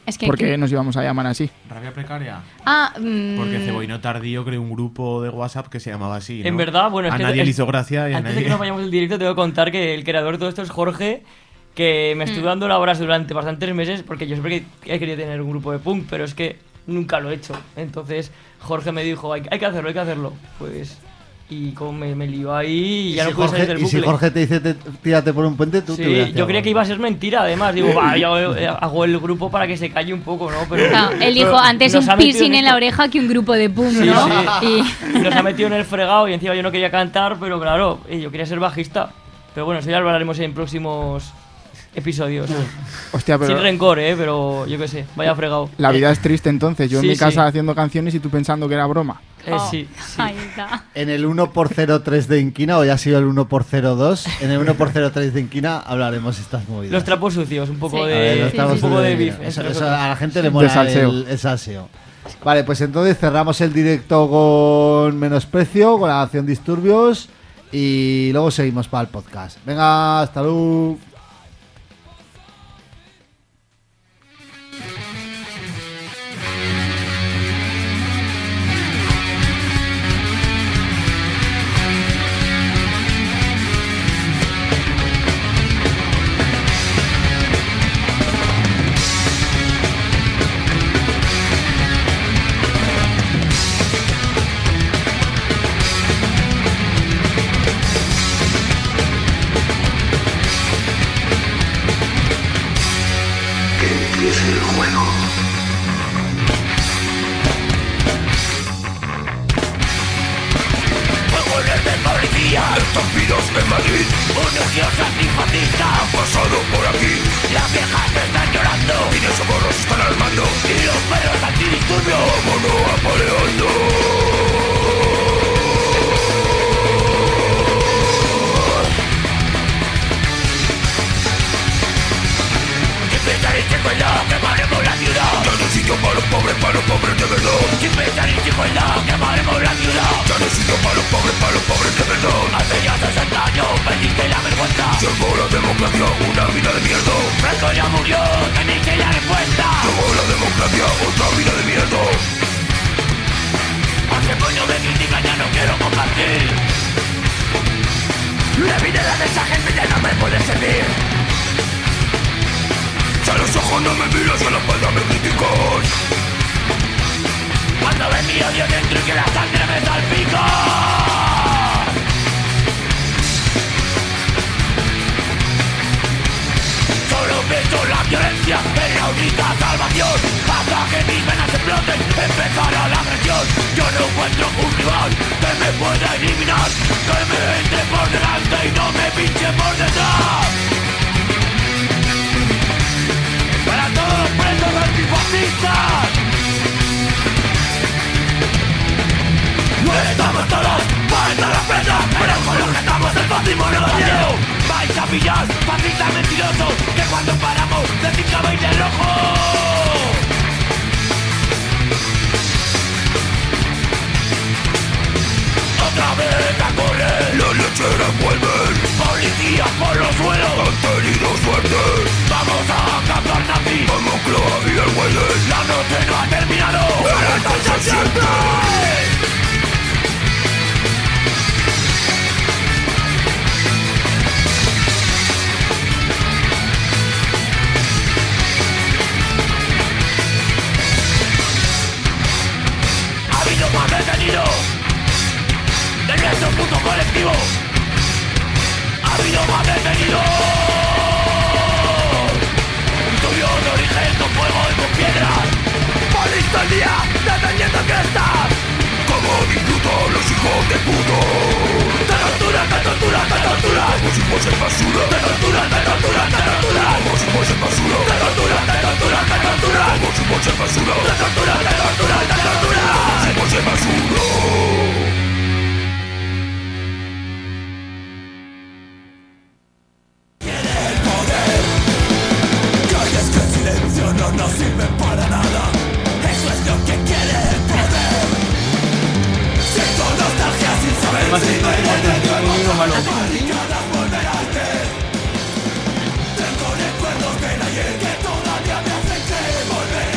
Es que ¿Por qué nos íbamos a llamar así? Rabia precaria. Porque Cebollino Tardío creó un grupo de WhatsApp que se llamaba así, ¿no? En verdad, bueno, es a que nadie le hizo gracia y a antes de nadie... que nos vayamos del directo, tengo que contar que el creador de todo esto es Jorge, que me estuvo dando labores durante bastantes meses, porque yo siempre he querido tener un grupo de punk, pero es que nunca lo he hecho. Entonces Jorge me dijo, hay que hacerlo. Pues... Y como me lió ahí y ya no pude salir del Y bucle. si Jorge te dice tírate por un puente, tú te hubieras Sí, yo tirado. creía que iba a ser mentira, además. Digo, yo hago el grupo para que se calle un poco, ¿no? Pero, Claro, él dijo pero antes nos un ha metido piercing en la esto. oreja que un grupo de punk, Sí, ¿no? sí. Y nos ha metido en el fregado y encima yo no quería cantar, pero claro, yo quería ser bajista. Pero bueno, eso ya lo hablaremos en próximos episodios. Hostia, pero Sin rencor, pero yo qué sé, vaya fregado. la vida es triste entonces. Yo Sí, en mi casa sí. haciendo canciones y tú pensando que era broma. Sí. Ahí está. En el 1x03 de Inquina, o ya ha sido el 1x02, en el 1x03 de Inquina hablaremos estas movidas. Los trapos sucios, un poco Sí. A ver, de, los trapos un poco de sucios. beef. Eso, entre eso nosotros. a la gente le De mola salseo. el salseo. Vale, pues entonces cerramos el directo con Menosprecio, con la canción Disturbios, y luego seguimos para el podcast. Venga, hasta luego. Estampidos en Madrid, unos antifascistas han pasado por aquí. Las viejas están llorando y de socorros están armando. Y los perros antidisturbios vámonos apaleando. Sin pensar en igualdad, quemaremos la ciudad. Ya no hay sitio para los pobres de verdad. Sin pensar en igualdad, quemaremos la ciudad. Ya no hay sitio para los pobres de verdad. Hace ya 60 años perdiste la vergüenza. Llegó la democracia, una vida de mierda. Franco ya murió, tenéis que la respuesta. Llegó la democracia, otra vida de mierda. Hace coño me critican, ya no quiero compartir. La vida de esa gente ya no me puede servir. Si a los ojos no me miras, a la espalda me criticas. Cuando ves mi odio dentro y que la sangre me salpica. Solo pienso la violencia, es la única salvación. Hasta que mis venas exploten, empezará la agresión. Yo no encuentro un rival que me pueda eliminar, que me entre por delante y no me pinche por detrás. Para todos los presos antifascistas. Estamos todos, para las presas, pero con los que estamos el fascismo no da miedo. Vais a pillar, fascistas mentirosos, que cuando paramos decís que vais de rojo. Otra vez a correr, las lecheras vuelven. Policías por los suelos, han tenido suerte. Vamos a cazar nazis, como Moncloa y el Güeles. La noche no ha terminado, pero esto se siente. Ha habido más detenidos de nuestro puto colectivo. Ha habido más detenidos. Estudios de origen con fuego y con piedras. Por el día deteniendo crestas. Como disfrutan los hijos de puto. Te torturan, te torturan, te torturan. Como si fuesen basura. Te torturan, te torturan, te torturan. Como si fuesen basura. Te torturan, te torturan, te torturan. Como si fuesen basura. Te torturan, te torturan, te torturan. Como si fuesen basura. No nos sirven para nada. Eso es lo que quiere el poder. Siento nostalgia sin saber si me barricadas vulnerarte. Tengo recuerdos del ayer que todavía me hacen querer volver.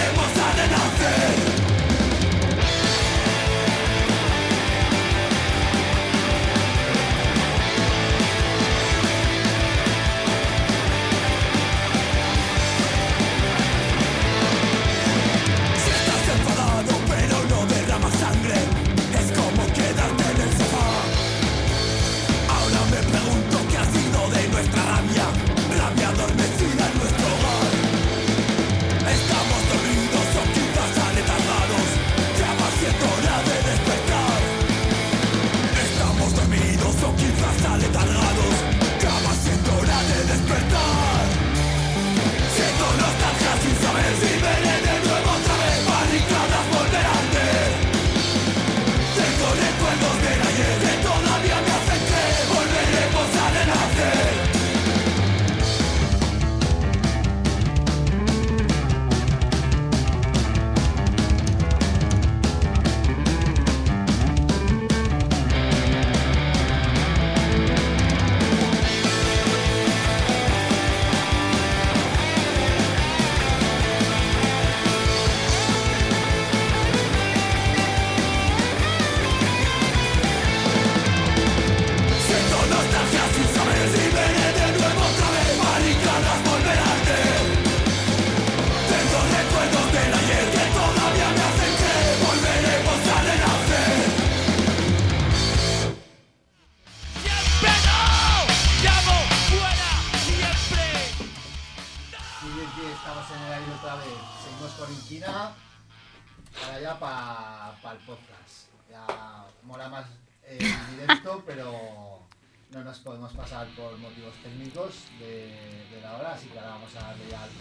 estamos en el aire otra vez. Seguimos con Inquina. Ahora ya para el podcast. Ya mola más en directo, pero no nos podemos pasar por motivos técnicos de la hora, así que ahora vamos a darle ya al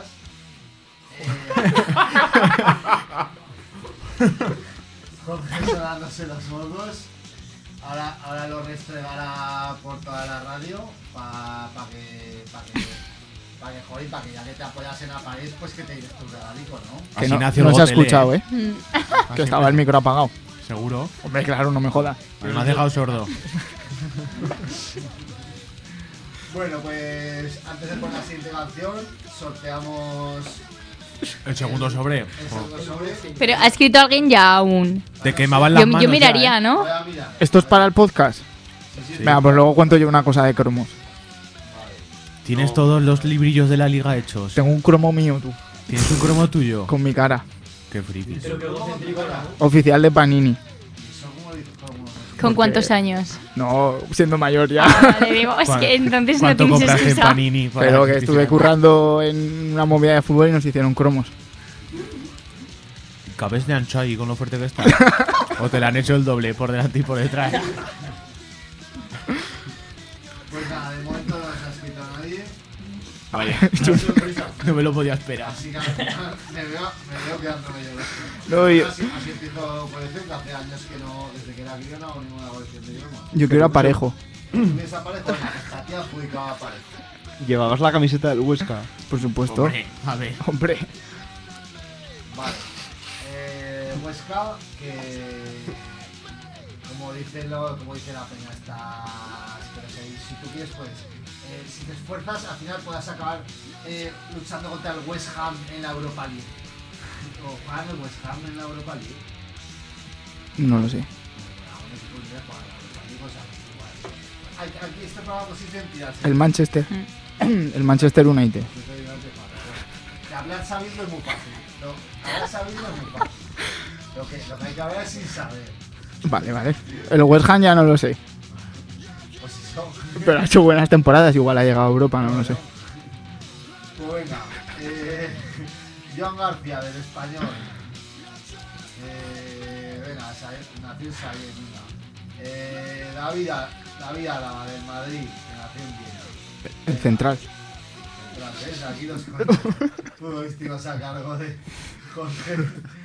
podcast. Jorge sonándose los mocos. Ahora lo restregará por toda la radio para que joder, para que ya que te apoyas en la pared, pues que te dices tu regalico, ¿no? Que Así no, nació no el se ha Gotele, escuchado, ¿eh? Mm. Que estaba el micro apagado. Seguro. Hombre, claro, no me jodas. Pero me has dejado sordo. Bueno, pues antes de poner la siguiente canción, sorteamos El segundo sobre. el segundo sobre. Pero ha escrito alguien ya aún. Te quemaban las manos. Yo ya, miraría, ¿eh? ¿no? Voy a mirar. ¿Esto es para el podcast? Sí. Venga, pues luego cuento yo una cosa de cromos. Tienes todos los librillos de la liga hechos. Tengo un cromo mío, tú, Tienes un cromo tuyo. con mi cara. Qué friki. Oficial de Panini. Son como ¿Con cuántos años? No, siendo mayor ya. Vale, digo, es que entonces no ¿Cuánto tienes compraste en excusa. Panini? para Pero la que estuve suscripción? currando en una movida de fútbol y nos hicieron cromos. ¿Cabes de ancho ahí con lo fuerte que está? ¿O te la han hecho el doble por delante y por detrás? Pues nada, de momento no nos ha escrito a nadie. Vaya, Sorpresa. no me lo podía esperar. Así que al final me veo quedándome yo. No, yo- Así empiezo colección, que hace años que no, desde que era crío no hago ninguna colección de idiomas. Yo quiero aparejo. Esa pareja, esta tía adjudicaba pareja. Llevabas la camiseta del Huesca. Por supuesto. Hombre, a ver. Hombre. Vale. Huesca, que como dice la peña, pero si tú quieres, pues si te esfuerzas, al final puedas acabar luchando contra el West Ham en la Europa League. O jugar el West Ham en la Europa League. No lo sé. Un equipo inglés juega en la Europa League, o sea, igual. Aquí este programa consiste en tirarse. El Manchester. El Manchester United. Que hablar sabiendo es muy fácil. Hablar sabiendo es muy fácil. Lo que hay que hablar es sin saber. Vale, vale. El West Ham ya no lo sé. Pues eso. Pero ha hecho buenas temporadas. Igual ha llegado a Europa, no lo sé. Pues venga. Joan García, del Español. Venga, nació en Sayer, venga. David Álava, del Madrid, que nació en Viena. El central. ¿Ves? Aquí los futbolísticos a cargo de Jorge.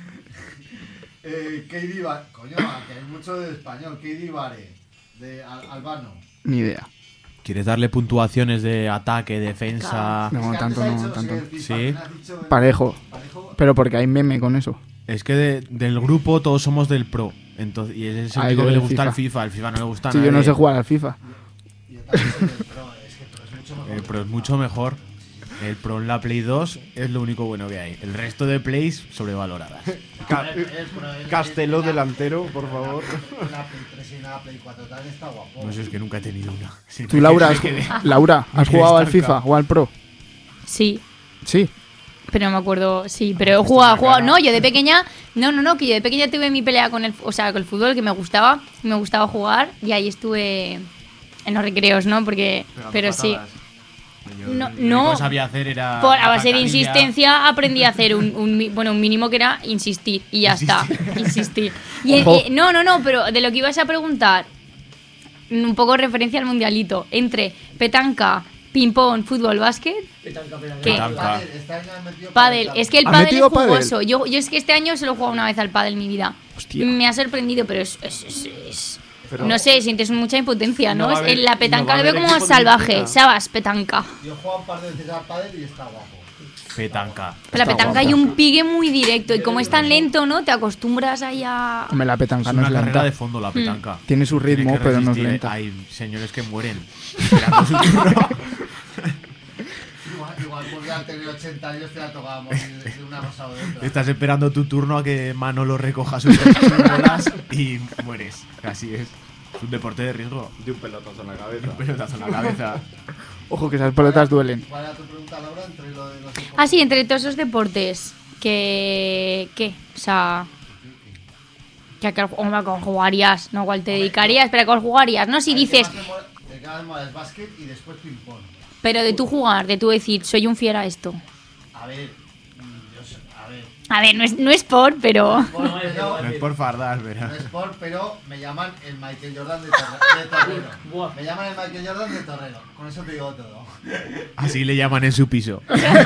Keidi Bare. Coño, que hay mucho de español. Keidi Bare, de Albano. Ni idea. ¿Quieres darle puntuaciones de ataque, defensa? No, Es que tanto antes ha no, dicho, tanto. el FIFA, Sí. ¿quién has dicho? Parejo. Parejo. Pero porque hay meme con eso. Es que del grupo todos somos del pro. Entonces, y es el Ah, único yo que le del gusta al FIFA. FIFA. Al FIFA no le gusta a Si yo nadie. no sé jugar al FIFA. Yo también soy del Pro, es que Pro es mucho mejor. El pro es mucho mejor. El pro en la Play 2 es lo único bueno que hay. El resto de Plays sobrevaloradas. Castelo delantero, por favor. La Play 3 y la Play 4 también está guapo. No sé, es que nunca he tenido una. Sí, Tú, Laura, me has, quedé- Laura, ¿has quedé jugado al estancado. FIFA o al Pro? Sí, Sí. pero no me acuerdo. Sí, pero he jugado. No, yo de pequeña. No, que yo de pequeña tuve mi pelea con con el fútbol, que me gustaba jugar y ahí estuve en los recreos, ¿no? Porque, pero sí. Yo No, lo no. único que sabía hacer era. Por, a base de zancadilla. insistencia aprendí a hacer un mínimo que era insistir y ya está, insistir. Y, Ojo. no, pero de lo que ibas a preguntar, un poco referencia al mundialito, entre petanca, ping-pong, fútbol, básquet, ¿qué? Petanca. Este año han metido Pádel, es que el ¿Has pádel es metido pádel? jugoso. Yo es que este año solo he jugado una vez al pádel en mi vida. Hostia. Me ha sorprendido, pero es no sé, sientes mucha impotencia, ¿no? No va a haber- En la petanca no va a lo veo haber como equipo de salvaje, petanca. ¿sabes? Petanca. Yo he jugado un par de veces al pádel y está guapo. Petanca. Pero la Está petanca guapo. hay un pique muy directo y como es tan lento, ¿no? Te acostumbras ahí a... Hombre, la Es petanca no una es carrera lenta. de fondo la petanca. Tiene su Tiene ritmo, que pero no es resistir. lenta. Hay señores que mueren esperando su turno. Igual por ya tener 80 años te la tocaba morir de una cosa o de otra. Estás esperando tu turno a que Manolo recoja sus bolas y mueres. Así es. Es un deporte de riesgo. De un pelotazo en la cabeza. Un pelotazo en la cabeza. Ojo que esas pelotas duelen. ¿Cuál era tu pregunta, Laura, entre lo de los deportes? Ah, sí, entre todos esos deportes, ¿qué? O sea... ¿A qué jugarías? ¿No? ¿Cuál te dedicarías? ¿Pero a cuál jugarías? ¿No? Si A mí dices... que más me mola el básquet y después ping-pong. Pero de tú jugar, de tú decir, soy un fiera a esto. A A ver, a ver. A ver, no es por, pero... No es por fardar, pero. No es por, pero me llaman el Michael Jordan de Torrero. Buah. Me llaman el Michael Jordan de Torrero. Con eso te digo todo. Así le llaman en su piso.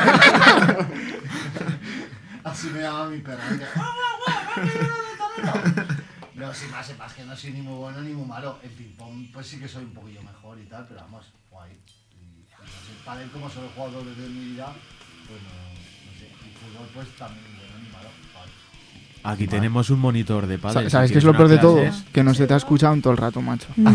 Así me llama mi perra. Michael Jordan de Torrero. No, sin más, sepas que no soy ni muy bueno ni muy malo. En ping-pong, pues sí que soy un poquillo mejor y tal, pero vamos, guay. Y el pádel, como soy jugador desde mi vida, pues no sé. Y fútbol, pues también ni bueno ni malo. Vale. Aquí tenemos un monitor de pádel. ¿Sabes si qué es lo quieres peor de unas todo? clases. Que no se te ha escuchado en todo el rato, macho. No.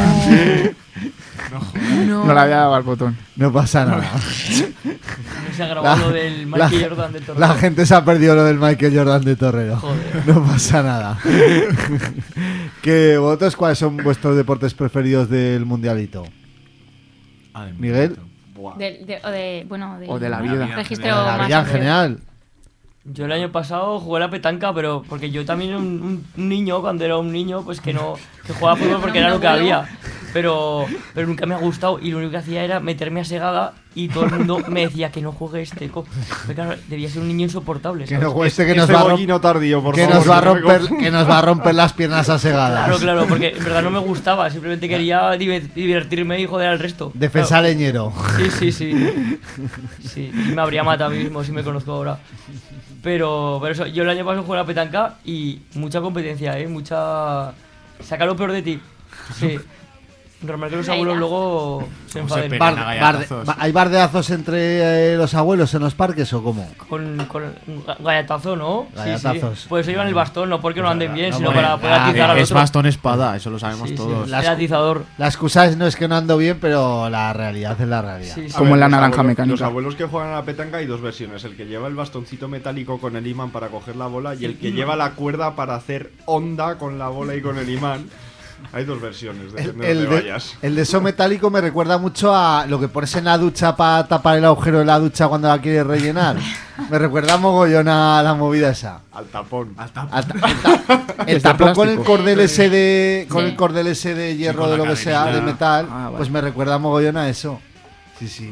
No le había dado al botón. No pasa nada. No se ha grabado lo del Michael Jordan de Torrero. La gente se ha perdido lo del Michael Jordan de Torrero. Joder. No pasa nada. ¿Vosotros cuáles son vuestros deportes preferidos del mundialito? Ah, de Miguel. Buah. O de la vida. Registro De La más vida en amplio. general. Yo el año pasado jugué a la petanca, pero porque yo también era un niño, cuando era un niño, pues que jugaba fútbol porque era lo que había. Pero nunca me ha gustado y lo único que hacía era meterme a segada y todo el mundo me decía que no juegue este. Porque claro, debía ser un niño insoportable, Que ¿sabes? no cueste que Es nos va a cebollino tardío, por que favor. nos va a no me romper confundas. que nos va a romper las piernas asegadas. Claro, porque en verdad no me gustaba, simplemente quería divertirme y joder al resto. Defensa leñero. Sí. Sí, y me habría matado a mí mismo si me conozco ahora. Pero eso, yo el año pasado jugué a la petanca y mucha competencia, mucha... Saca lo peor de ti. Sí. Normal que los abuelos luego se ¿Cómo se enfaden. pelean a galletazos? ¿Hay bardeazos entre los abuelos en los parques o cómo? Con un galletazo, ¿no? Galletazos. Sí. Pues eso iban el bastón, no porque no anden bien, No, sino bueno, para poder atizar al Es otro. bastón espada, eso lo sabemos Sí, todos. el atizador. La excusa no es que no ando bien, pero la realidad es la realidad. Sí, sí. A Como ver, la los naranja abuelos- mecánica. Los abuelos que juegan a la petanca hay dos versiones: el que lleva el bastoncito metálico con el imán para coger la bola y el que lleva la cuerda para hacer onda con la bola y con el imán. Hay dos versiones, depende de dónde vayas. El de eso metálico me recuerda mucho a lo que pones en la ducha para tapar el agujero de la ducha cuando la quieres rellenar. Me recuerda mogollón a la movida esa. Al tapón. El Está tapón con el plástico. cordel ese de Sí. el cordel ese de hierro con de la lo que sea, de cadenita. metal, Ah, vale. pues me recuerda mogollón a eso. Sí.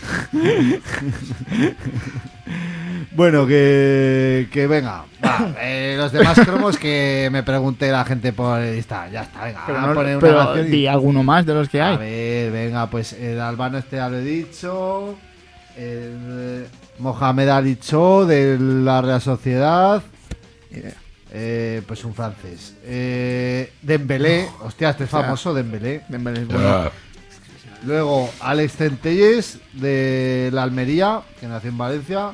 Bueno, que venga. Va, los demás cromos que me pregunte la gente por el Insta. Ya está, venga. Pero, a poner una pero canción y- di alguno más de los que A hay. ver, venga, pues el Albano este ya lo he dicho. El Mohamed Ali Cho de la Real Sociedad. Pues un francés. Dembélé. Hostia, este es famoso, Dembélé. Dembélé es bueno. Luego Alex Centelles de la Almería, que nació en Valencia.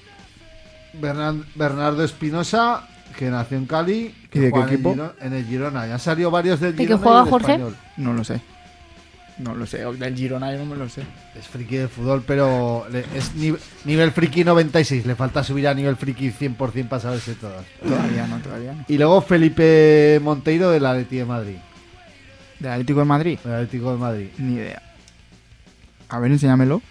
Bernardo Espinosa, que nació en Cali. ¿Y de qué juega en el equipo? En el Girona. Ya han salido varios del ¿De qué Girona. juega, y del Jorge? Español. No lo sé. No lo sé. Del Girona yo no me lo sé. Es friki del fútbol, pero es nivel friki 96. Le falta subir a nivel friki 100% para saberse todas. Todavía no. Y luego Felipe Monteiro del Atleti de Madrid. ¿Del Atlético de Madrid? Del Atlético de Madrid. Ni idea. A ver, enséñamelo.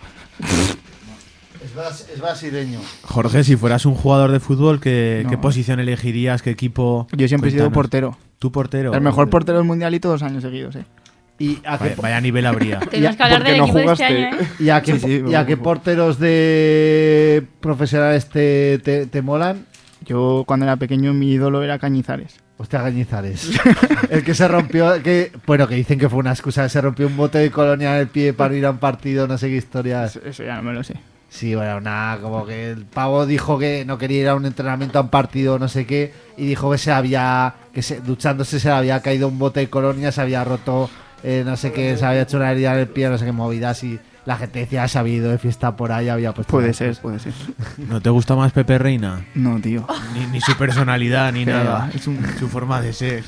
Es brasileño. Jorge, si fueras un jugador de fútbol, ¿qué No. posición elegirías? ¿Qué equipo? Yo siempre he sido Cuéntanos. portero. ¿Tu portero? El mejor portero del mundialito 2 años seguidos, ¿Y a qué, Vaya nivel habría. Tenemos que hablar porque del no equipo de este jugaste. año, ¿eh? y a qué, Sí, y a qué porteros de profesionales te molan? Yo cuando era pequeño mi ídolo era Cañizares. Hostia, Cañizares. El que se rompió, que dicen que fue una excusa, se rompió un bote de colonia en el pie para ir a un partido, no sé qué historias. Eso ya no me lo sé. Sí, bueno, nada, como que el pavo dijo que no quería ir a un entrenamiento, a un partido, no sé qué, y dijo que duchándose se le había caído un bote de colonia, se había roto, no sé qué, se había hecho una herida en el pie, no sé qué movidas, y la gente decía, se había ido de fiesta por ahí, había puesto... Puede una ser, excusa. puede ser. ¿No te gusta más Pepe Reina? No, tío. Ni su personalidad, ni Que nada. va, es un- Su forma de ser.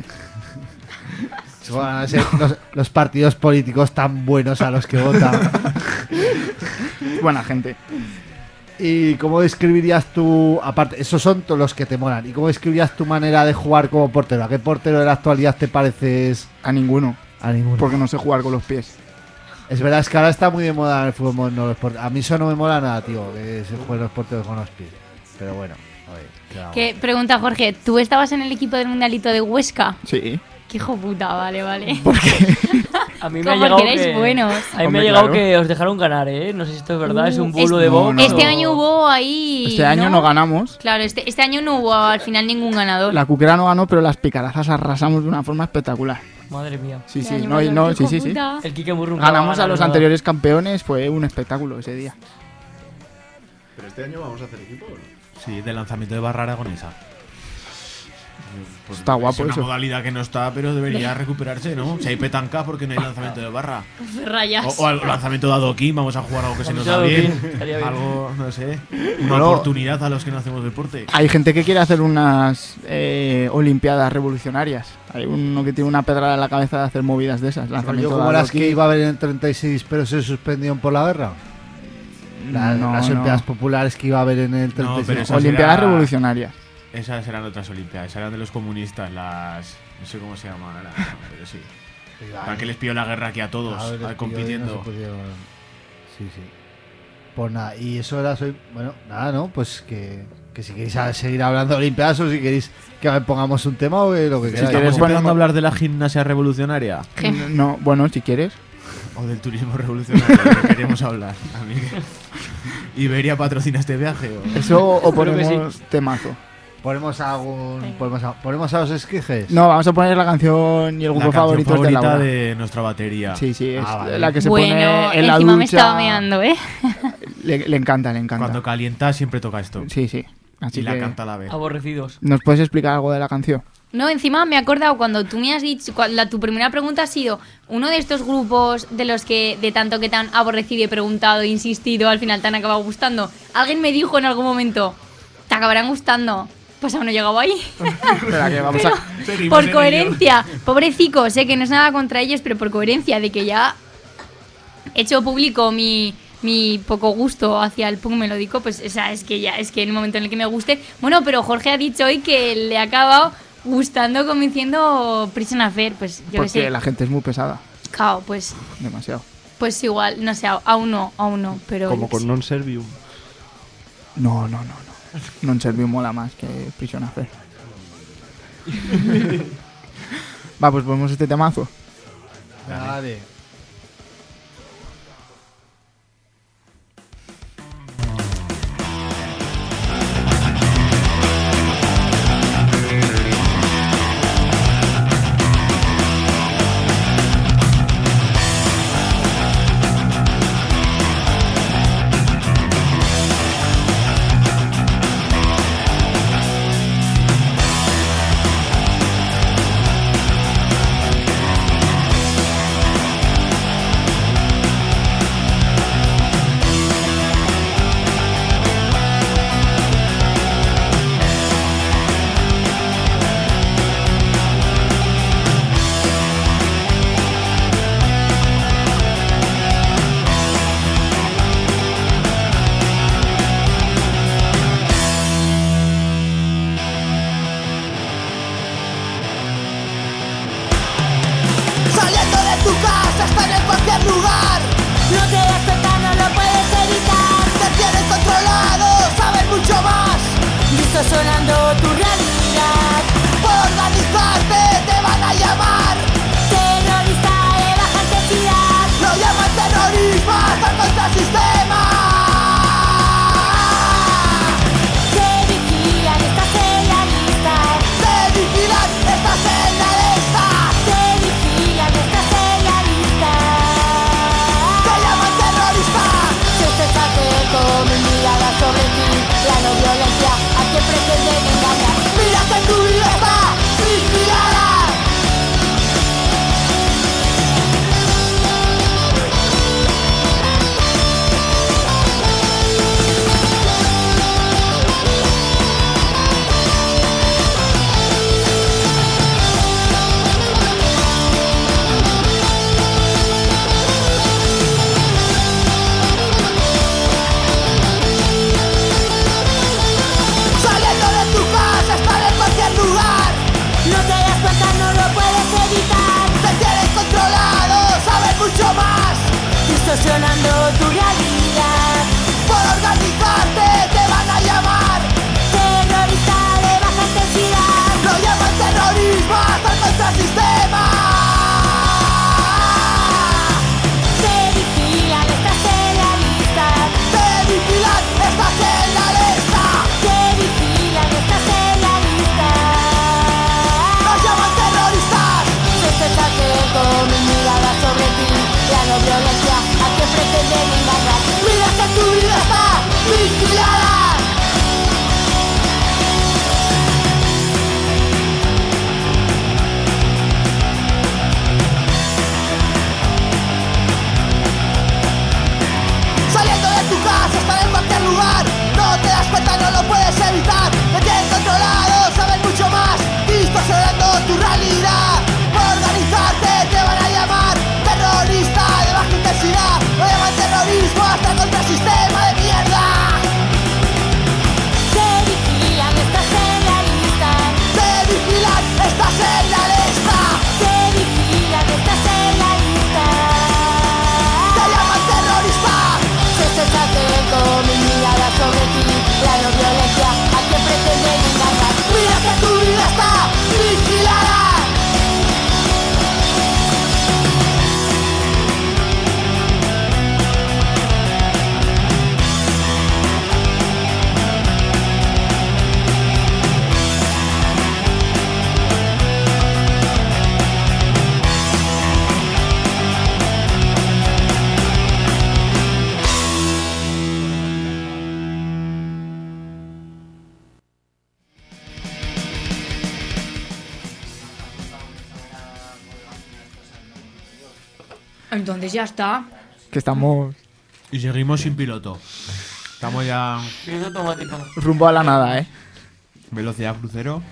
Bueno, los partidos políticos tan buenos a los que votan. Buena gente. ¿Y cómo describirías tú, aparte, esos son todos los que te molan, ¿y cómo describirías tu manera de jugar como portero? ¿A qué portero de la actualidad te pareces? A ninguno. A ninguno. Porque no sé jugar con los pies. Es verdad, es que ahora está muy de moda el fútbol moderno, a mí eso no me mola nada, tío, que se jueguen los porteros con los pies. Pero bueno, a ver, ¿qué vamos? Que pregunta Jorge, ¿tú estabas en el equipo del mundialito de Huesca? Sí. Qué hijo puta, vale. A mí me ha Como llegado que erais que... buenos. A mí me Hombre, ha llegado claro. que os dejaron ganar, ¿eh? No sé si esto es verdad, es un bulo de no, Vox. no. Este o- año hubo ahí... Este año no ganamos. Claro, este año no hubo al final ningún ganador. La cuquera no ganó, pero las picarazas arrasamos de una forma espectacular. Madre mía. Sí, Este sí, año no, me no, acuerdo, sí, hijo sí, sí. puta. El Quique Murru nunca Ganamos va a ganar los nada. anteriores campeones, fue un espectáculo ese día. Pero este año vamos a hacer equipo, ¿o no? Sí, de lanzamiento de barra aragonesa. Pues Está guapo es una eso. modalidad que no está, pero debería recuperarse, ¿no? Si hay petanca, porque no hay lanzamiento de barra. Rayas. O al lanzamiento de adoquín, vamos a jugar algo que se nos da Lanzamiento de bien. adoquín, estaría bien. Algo, no sé, una Bueno. oportunidad a los que no hacemos deporte. Hay gente que quiere hacer unas olimpiadas revolucionarias. Hay uno que tiene una pedrada en la cabeza de hacer movidas de esas. Yo Lanzamiento como de las adoquín. que iba a haber en el 36, pero se suspendieron por la guerra. No, Las no. Olimpiadas populares que iba a haber en el No, 36. pero eso- Olimpiadas será- revolucionarias. Esas eran otras olimpiadas, esas eran de los comunistas, las... No sé cómo se llaman ahora, pero sí. Para que les pilló la guerra aquí a todos, A ver, les pilló y compitiendo. no se pudieron. Sí. Pues nada, y eso era soy. Bueno, nada, ¿no? Pues que si queréis seguir hablando de Olimpiadas o si queréis que pongamos un tema o lo que Si queráis. quieres, estamos bueno, empezando a hablar de la gimnasia revolucionaria No, bueno, si quieres. o del turismo revolucionario, que queríamos hablar. A mí que- ¿Iberia patrocina este viaje? O... Eso o Espero que ponemos temazo. Ponemos ponemos a los esquijes. No, vamos a poner la canción y el La grupo canción favorito de favorita Laura. de nuestra batería. Sí, sí, es Vale. la que se Bueno, pone en la encima me ducha. estaba meando, ¿eh? Le encanta. Cuando calienta siempre toca esto. Sí, sí. Así Y la que, canta a la vez. Aborrecidos. ¿nos puedes explicar algo de la canción? No, encima me he acordado cuando tú me has dicho, tu primera pregunta ha sido uno de estos grupos de los que de tanto que te han aborrecido y preguntado e insistido, al final te han acabado gustando. Alguien me dijo en algún momento, te acabarán gustando. Pues aún no he llegado ahí. Espera, que vamos a... Seguimos Por en coherencia, pobrecito, sé que no es nada contra ellos, pero por coherencia de que ya he hecho público mi poco gusto hacia el punk melódico, pues esa es que ya es que en el momento en el que me guste. Bueno, pero Jorge ha dicho hoy que le ha acabado gustando, convenciendo Prison Affair, pues yo qué Porque sé. la gente es muy pesada. Cao, pues Demasiado. igual, no sé, aún no, pero Como yo qué con sé. Non Servium. No. Non Servium mola más que Prison Affair. Va, pues ponemos este temazo. Vale. Saliendo de tu casa, están en cualquier lugar. No te das cuenta, no lo puedes evitar. Te tienen controlado, saben mucho más. Distorsionando tu realidad. Por organizarte te van a llamar. Terrorista de baja intensidad. Lo llaman terrorismo, están contra el sistema. Te vigilan, estás en la lista. Te vigilan, estás en la lista. Te vigilan, estás en la lista. Te llaman terrorista. Sospechate con mi mirada sobre ti. La no violencia a quien pretenden engañar. Mira que tu vida está vigilada. basta contra el sistema de mierda. Te vigilan, estás en la lista. Te vigilan, estás en la lista. Te vigilan, estás en la lista. Te llaman terrorista. Se echaste con mi mirada sobre ti. La no violencia a quien pretenden engañar. Mira que tu vida está vigilada. Entonces ya está. Que estamos Y seguimos sin piloto. Estamos ya Piloto automático. rumbo a la nada, ¿eh? velocidad crucero.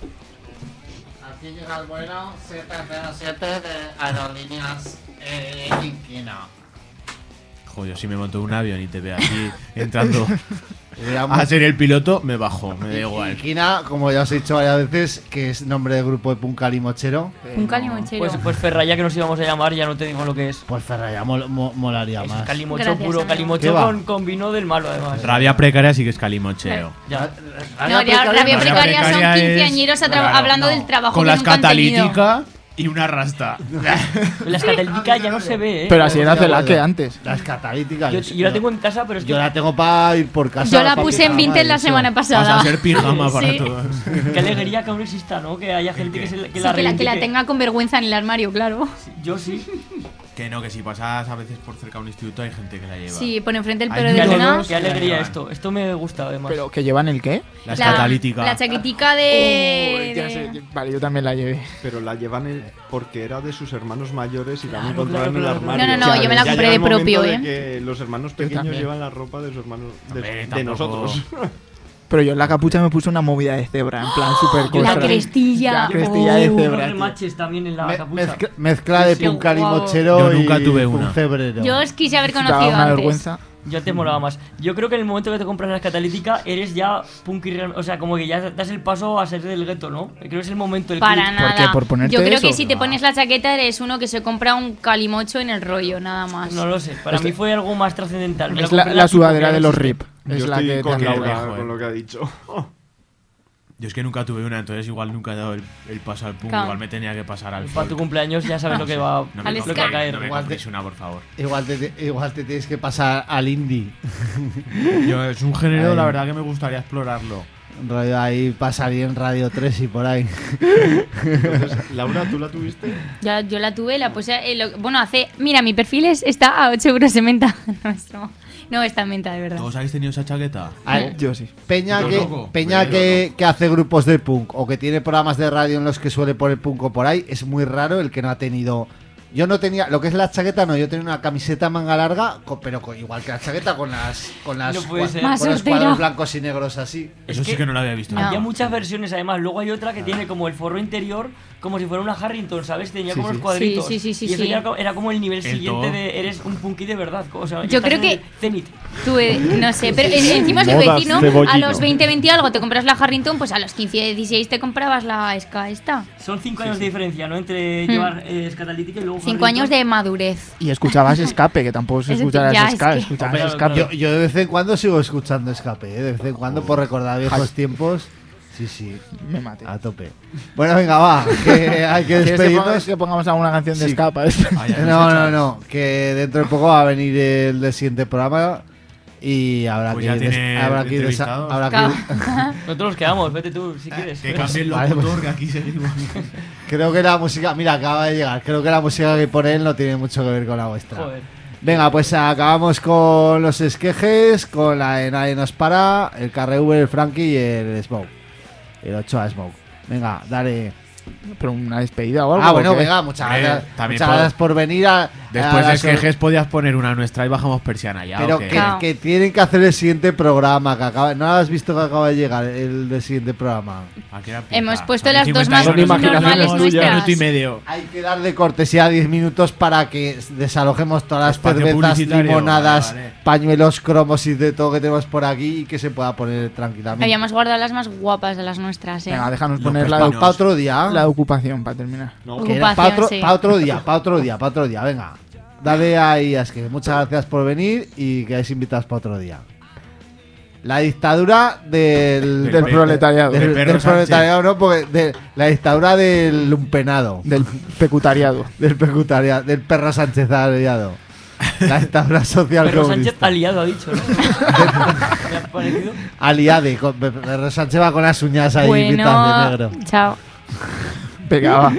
Aquí llega el vuelo 707 de Aerolíneas Inquina. Joder, si me monto en un avión y te veo aquí entrando a ser el piloto, me bajo, me da igual. Inquina, como ya os he dicho varias veces, que es nombre de grupo de punk calimochero. Un calimochero. Pues Ferraya, que nos íbamos a llamar, ya no te digo lo que es. Pues Ferraya molaría Es más. calimocho Gracias, puro, amigo. ¿Qué calimocho va? con vino del malo, además. Rabia precaria sí que es calimochero. Ya. No, ya rabia precaria son precaria es- quinceañeros claro, hablando no. del trabajo Con que las nunca han tenido. catalíticas y una rasta. Las catalíticas ya no se ve, Pero así era Celaque antes. Las catalíticas. Yo la tengo en casa, pero es que Yo la tengo para ir por casa. Yo la pa' puse en pijama, Vinted la eso. semana pasada. Vas a ser pijama para Sí. todos. qué alegría que aún exista, ¿no? Que haya gente que Sí, la que la reivindique. tenga con vergüenza en el armario, claro. Yo sí. Que no, que si pasas a veces por cerca de un instituto hay gente que la lleva. Sí, pone enfrente el Hay pero Qué, de todos. luna. qué alegría llevan. esto. Esto me gusta, además. Pero que llevan el qué? Las La catalíticas. chaquetica Uy, ya sé. de... Vale, yo también la llevé. Pero la llevan porque era de sus hermanos mayores y la han Claro, encontrado claro, en el claro. armario. No, no, no, yo me la Ya compré llega de el momento propio, de ¿eh? que los hermanos pequeños también. llevan la ropa de sus hermanos Hombre, de tampoco- nosotros. Pero yo en la capucha me puse una movida de cebra, en plan super Yo La también. crestilla. La crestilla de Unos cebra, tío. remaches también en la capucha. Mezcla de Sí, punk sí. calimochero Yo nunca y tuve una. un febrero. Yo os quise haber Daba conocido una antes. vergüenza. Yo te molaba más. Yo creo que en el momento que te compras las catalíticas eres ya punky real. O sea, como que ya das el paso a ser del gueto, ¿no? Creo que es el momento, el Para click. nada. qué? ¿Por ponerte Yo creo eso? que si te pones la chaqueta eres uno que se compra un calimocho en el rollo, nada más. No lo sé. Para mí fue algo más trascendental. Me Es compré la tipo sudadera que de los existe. RIP. Es Yo la estoy que con te Laura viejo, con lo que ha dicho. Yo es que nunca tuve una, entonces igual nunca he dado el paso al punk. Claro. Igual me tenía que pasar al Para tu folk. cumpleaños ya sabes lo que va, No me Al lo que va a ska. caer. No me Igual compréis una, por favor. Igual te tienes que pasar al indie. Yo, es un género, Ay. la verdad, que me gustaría explorarlo. Radio ahí pasaría en Radio 3 y por ahí. Entonces, Laura, ¿tú la tuviste? Yo la tuve, la puse. Bueno, Mira, mi perfil está a 8 euros en venta. No está en venta, de verdad. ¿Todos habéis tenido esa chaqueta? Ah, Yo sí. Peña, Yo que, toco, Peña pero que hace grupos de punk o que tiene programas de radio en los que suele poner punk o por ahí, es muy raro el que no ha tenido. Yo no tenía, lo que es la chaqueta, no, yo tenía una camiseta manga larga, pero igual que la chaqueta con las No puede ser. Más con los soltero. cuadros blancos y negros así. Eso sí que que no lo había visto. No. Había muchas versiones, además. Luego hay otra que tiene como el forro interior, como si fuera una Harrington, ¿sabes? Tenía como los cuadritos. Sí. Y eso Sí. era como el nivel El siguiente top. de eres un punky de verdad. O sea, Yo estás creo en que- el Zenit. Tuve, no sé, pero encima os iba a Modas decir, ¿no? cebollino. A los 20, 20 algo te compras la Harrington, pues a los 15, 16 te comprabas la Ska esta. Son 5 años de diferencia, ¿no? Entre llevar catalítica y luego 5 años de madurez. Y escuchabas Escape, que tampoco se Es escuchaba ya, Ska, es que- escuchabas Claro, Escape. claro. Yo de vez en cuando sigo escuchando Escape, de vez en cuando por recordar viejos tiempos. Sí, Me maté. a tope. Bueno, venga, va, que hay que ¿Quieres despedirnos. que pongamos alguna canción de Sí. Escapa? No, que dentro de poco va a venir el del siguiente programa y habrá Pues que ya ir tiene habrá que ir entrevistados. habrá que ir- Nosotros nos quedamos, vete tú si quieres. Que cambie el Vale, locutor, que aquí seguimos. Creo que la música, mira, acaba de llegar. Creo que la música que pone él no tiene mucho que ver con la vuestra. Joder. Venga, pues acabamos con los esquejes, con la de Nadie nos para, el KRV, el Frankie y el Smoke. El Ochoa Smoke. Venga, dale. Pero una despedida o algo. Ah, bueno, ¿o qué? venga, muchas Hombre, gracias. también Muchas por- gracias por venir a. Después a de la so- esquejes podías poner una nuestra y bajamos persiana ya. Pero ¿o qué? que, Claro. que tienen que hacer el siguiente programa. Que acaba, ¿no has visto que acaba de llegar el del siguiente programa? ¿A qué hora empieza? Hemos puesto Son las dos 50 más minutos. normales Son nuestras. minuto y medio. Hay que darle cortesía 10 minutos para que desalojemos todas las Espacio cervezas, publicitario, limonadas, vale, vale. pañuelos cromos y de todo que tenemos por aquí y que se pueda poner tranquilamente. Habíamos guardado las más guapas de las nuestras, ¿eh? Venga, déjanos Los poner Para la otro día. de ocupación para terminar. No, Que era Ocupación, para otro, sí. pa' otro día, para otro día, venga. Dale ahí, es que muchas gracias por venir y que hayáis invitados para otro día. La dictadura del proletariado. Del Perro proletariado, no, porque la dictadura del lumpenado. Del pecutariado. Del pecutariado, del perro Sánchez aliado. La dictadura social Pero comunista. Sánchez aliado ha dicho, ¿no? Me ha parecido. Aliade, perro Sánchez va con las uñas ahí pintadas de negro. Chao. Pegaba.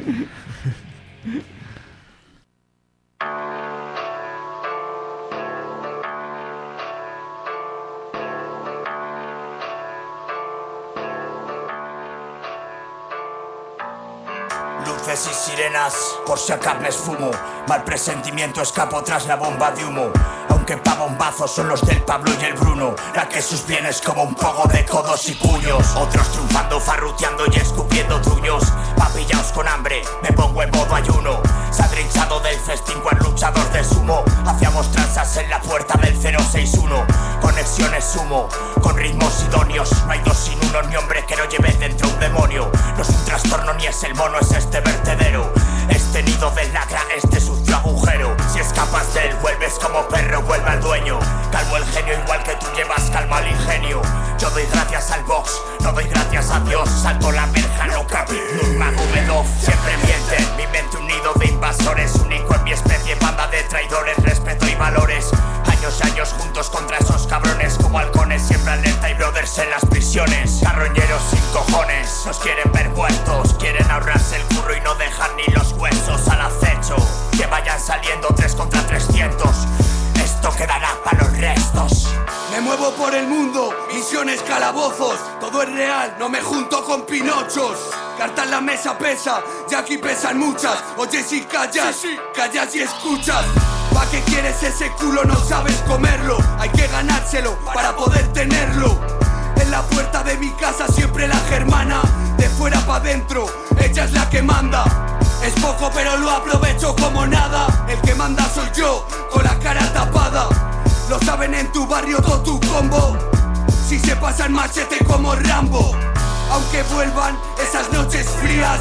Luces y sirenas, por si a carnes fumo. Mal presentimiento, escapo tras la bomba de humo. Aunque pa' bombazos son los del Pablo y el Bruno. La que sus bienes como un poco de codos y puños. Otros triunfando, farruteando y escupiendo truños. Papillaos con hambre, me pongo en modo ayuno. Se ha trinchado del festín cual luchador de sumo. Hacíamos tranzas en la puerta del 061. Conexiones sumo, con ritmos idóneos. No hay dos sin uno, ni hombre que no lleve dentro un demonio. No es un trastorno ni es el mono, es este vertedero. Este nido de lacra, este sucio agujero. Si escapas de él, vuelves como perro, vuelve al dueño. Calmo el genio igual que tú llevas calma al ingenio. Yo doy gracias al box, no doy gracias a Dios. Salto la verja, no cabe, Nurmagomedov. Siempre mienten, mi mente un nido de invasores. Único en mi especie, banda de traidores. Respeto y valores, años y años juntos contra esos cabrones. Como halcones, siempre alerta y brothers en las prisiones. Carroñeros sin cojones, nos quieren ver muertos. Quieren ahorrarse el curro y no dejan ni los huesos al acecho. Que vayan saliendo 3 contra 300. Esto quedará para los restos. Me muevo por el mundo, misiones, calabozos. Todo es real, no me junto con pinochos. Carta en la mesa pesa, ya aquí pesan muchas. Oye si callas, callas y escuchas. ¿Pa' qué quieres ese culo? No sabes comerlo. Hay que ganárselo para poder tenerlo. En la puerta de mi casa siempre la germana. De fuera pa' dentro, ella es la que manda. Es poco pero lo aprovecho como nada. El que manda soy yo, con la cara tapada. Lo saben en tu barrio todo tu combo. Si se pasan machete como Rambo. Aunque vuelvan esas noches frías,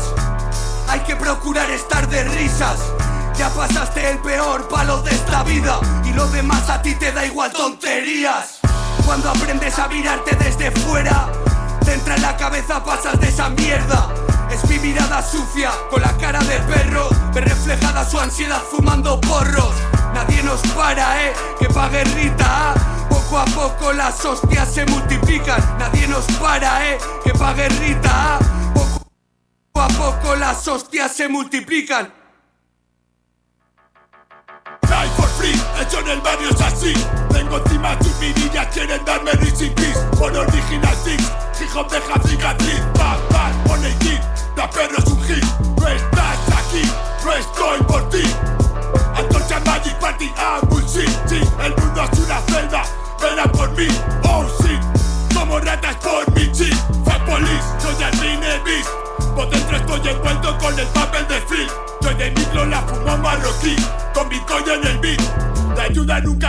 hay que procurar estar de risas. Ya pasaste el peor palo de esta vida y lo demás a ti te da igual tonterías. Cuando aprendes a mirarte desde fuera, te entra en la cabeza, pasas de esa mierda. Es mi mirada sucia, con la cara de perro. Ve reflejada su ansiedad fumando porros. Nadie nos para, que pa' guerrita. Poco a poco las hostias se multiplican. Nadie nos para, que pa' guerrita. Poco a poco las hostias se multiplican. Die for free, hecho en el barrio es así. Tengo encima sus mirillas, quieren darme Racing Kiss. Con Original Six, hip hop deja cicatriz. Bang, bang, pone el kit, rapero es un hit. No estás aquí, no estoy por ti. Antorcha Magic Party, bullshit, sí. El mundo es una celda, verán por mí. Oh shit, como ratas por mi chip. Fuck police, soy el Rine Beast. Por dentro estoy envuelto con el papel de film. Soy de micro, la fumo marroquí. Con Bitcoin en el beat, la ayuda nunca